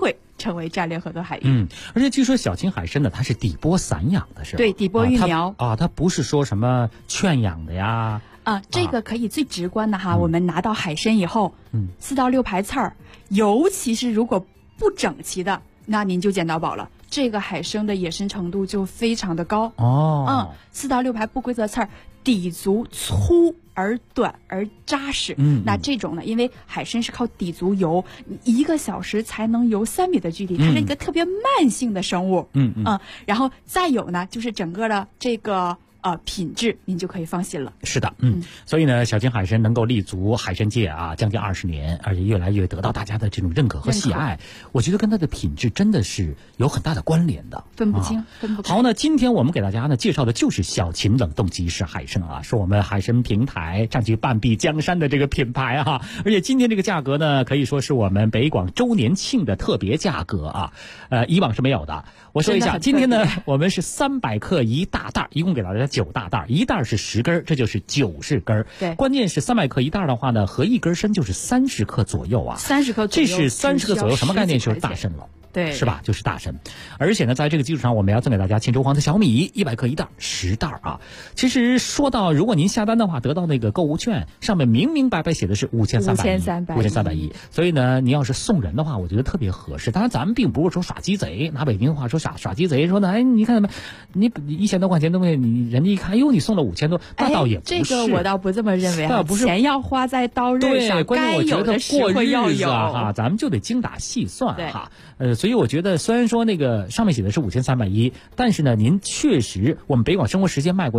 成为战略合作海域。 而且据说小秦海参呢，它是底波散养的，是吧？ 对，底波育苗它不是说什么圈养的呀。 这个可以最直观的哈，我们拿到海参以后，4到6排刺儿，尤其是如果不整齐的，那您就捡到宝了。这个海参的野生程度就非常的高4到6排不规则刺儿，底足粗而短而扎实。那这种呢，因为海参是靠底足游，1个小时才能游3米的距离，它是一个特别慢性的生物。然后再有呢，就是整个的这个品质，您就可以放心了。 是的，所以呢，小秦海参能够立足海参界啊，将近20年，而且越来越得到大家的这种认可和喜爱，我觉得跟它的品质真的是有很大的关联的， 分不清，分不开。 好，那今天我们给大家呢介绍的就是小秦冷冻即食海参啊，是我们海参平台占据半壁江山的这个品牌啊，而且今天这个价格呢，可以说是我们北广周年庆的特别价格啊，以往是没有的。我说一下，今天呢，我们是300克1大袋，一共给大家9大袋，一袋是10根，这就是90根。 对， 关键是300克1袋的话呢，合一根参就是30克左右啊。 30克左右， 这是30克左右，什么概念？就是大参了。 对， 是吧？就是大参，而且呢，在这个基础上，我们要赠给大家千州黄的小米100克1袋，10袋啊。其实说到，如果您下单的话，得到那个购物券，上面明明白白写的是5310，所以呢，你要是送人的话，我觉得特别合适。当然，咱们并不是说耍鸡贼，拿北京话说耍鸡贼，说呢，哎，你看你1000多块钱东西，你人家一看，哟，你送了5000多，那倒也不是。 这个我倒不这么认为啊， 不是钱要花在刀刃上，该有的实惠要有哈，咱们就得精打细算哈。所以我觉得虽然说那个上面写的是5310，但是呢，您确实我们北广生活时间卖过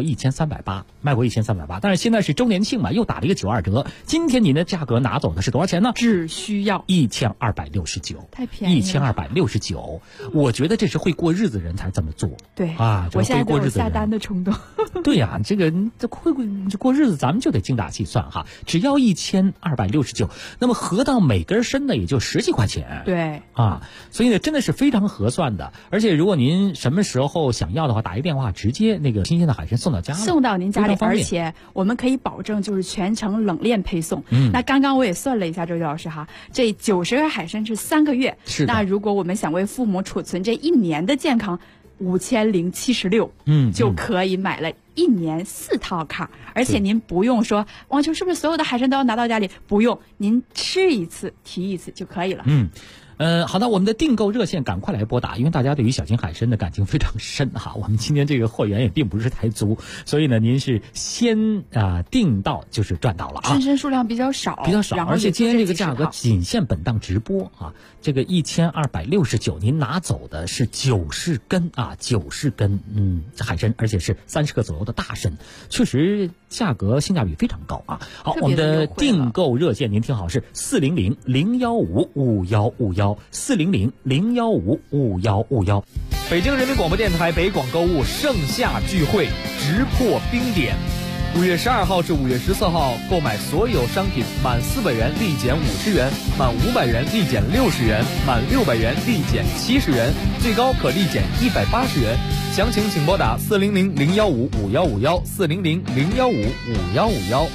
1380，但是现在是周年庆嘛，又打了一个92折。今天您的价格拿走的是多少钱呢？ 只需要 1269， 太便宜了 ，1269。我觉得这是会过日子人才这么做。 对啊， 我现在都有下单的冲动。 对呀，这过日子咱们就得精打细算哈，只要1269，那么合到每根参呢也就10几块钱。 对啊。所以呢，真的是非常合算的。而且如果您什么时候想要的话，打一电话，直接那个新鲜的海参送到家， 送到您家里，而且我们可以保证就是全程冷链配送。那刚刚我也算了一下，周老师哈，这90根海参是3个月。 是的。 那如果我们想为父母储存这1年的健康，5076，就可以买了1年4套卡，而且您不用说王秋是不是所有的海参都要拿到家里？不用，您吃一次提一次就可以了。 好的，我们的订购热线赶快来拨打，因为大家对于小秦海参的感情非常深哈。我们今天这个货源也并不是太足，所以呢，您是先订到就是赚到了啊。 参数量比较少， 而且今天这个价格仅限本档直播啊。这个1269，您拿走的是90根啊，90根海参，而且是30克左右的大参，确实价格性价比非常高啊。好，我们的订购热线您听好是400-015-5151，400-015-5151。 北京人民广播电台北广购物盛夏聚会直破冰点，5月12号至5月14号，购买所有商品满400元立减50元，满500元立减60元，满600元立减70元，最高可立减180元。详情请拨打400-015-5151，400-015-5151。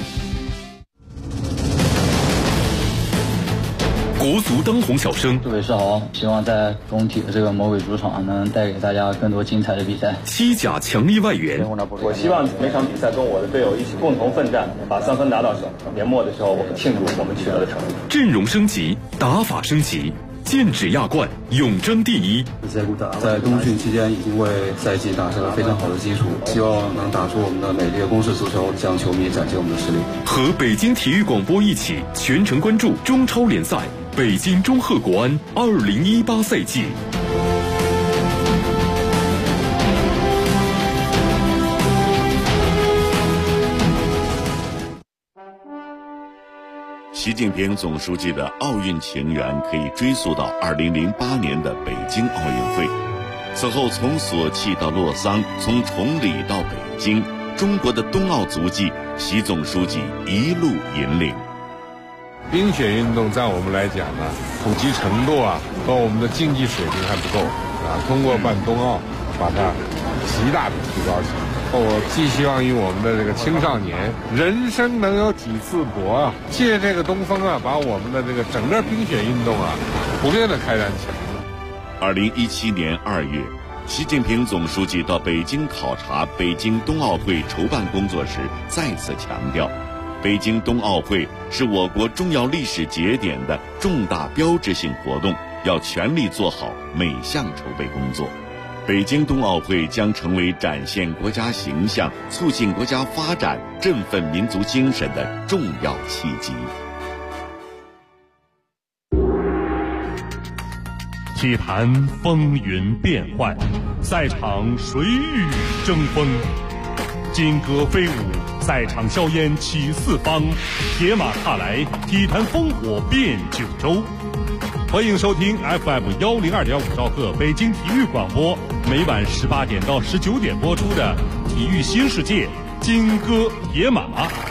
国足当红小生， 各位是好，希望在中体的这个魔鬼主场能带给大家更多精彩的比赛。 西甲强力外援， 我希望每场比赛跟我的队友一起共同奋战，把3分拿到手。年末的时候，我们庆祝我们取得的成绩。 阵容升级，打法升级，剑指亚冠，永争第一。 在冬训期间已经为赛季打下了非常好的基础，希望能打出我们的美丽的攻势足球，向球迷展现我们的实力。 和北京体育广播一起全程关注中超联赛北京中赫国安2018赛季。习近平总书记的奥运情缘可以追溯到2008年的北京奥运会。此后从索契到洛桑，从崇礼到北京，中国的冬奥足迹，习总书记一路引领。 冰雪运动在我们来讲呢，普及程度和我们的竞技水平还不够通过办冬奥，把它极大的提高起来。我寄希望于我们的这个青少年，人生能有几次搏借这个东风把我们的这个整个冰雪运动普遍的开展起来。 2017年2月，习近平总书记到北京考察北京冬奥会筹办工作时，再次强调，北京冬奥会是我国重要历史节点的重大标志性活动，要全力做好每项筹备工作。北京冬奥会将成为展现国家形象、促进国家发展、振奋民族精神的重要契机。 体坛风云变幻，赛场谁与争锋？金戈飞舞，赛场硝烟起四方，铁马踏来，体坛烽火遍九州。欢迎收听 FM102.5兆赫北京体育广播，每晚18点到19点播出的《体育新世界》金戈铁马。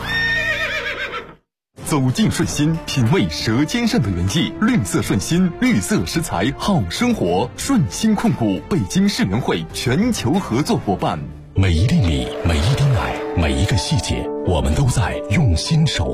走进顺心，品味舌尖上的原意。绿色顺心，绿色食材好生活。顺心控股，北京世园会全球合作伙伴。 每一粒米，每一滴奶，每一个细节，我们都在用心守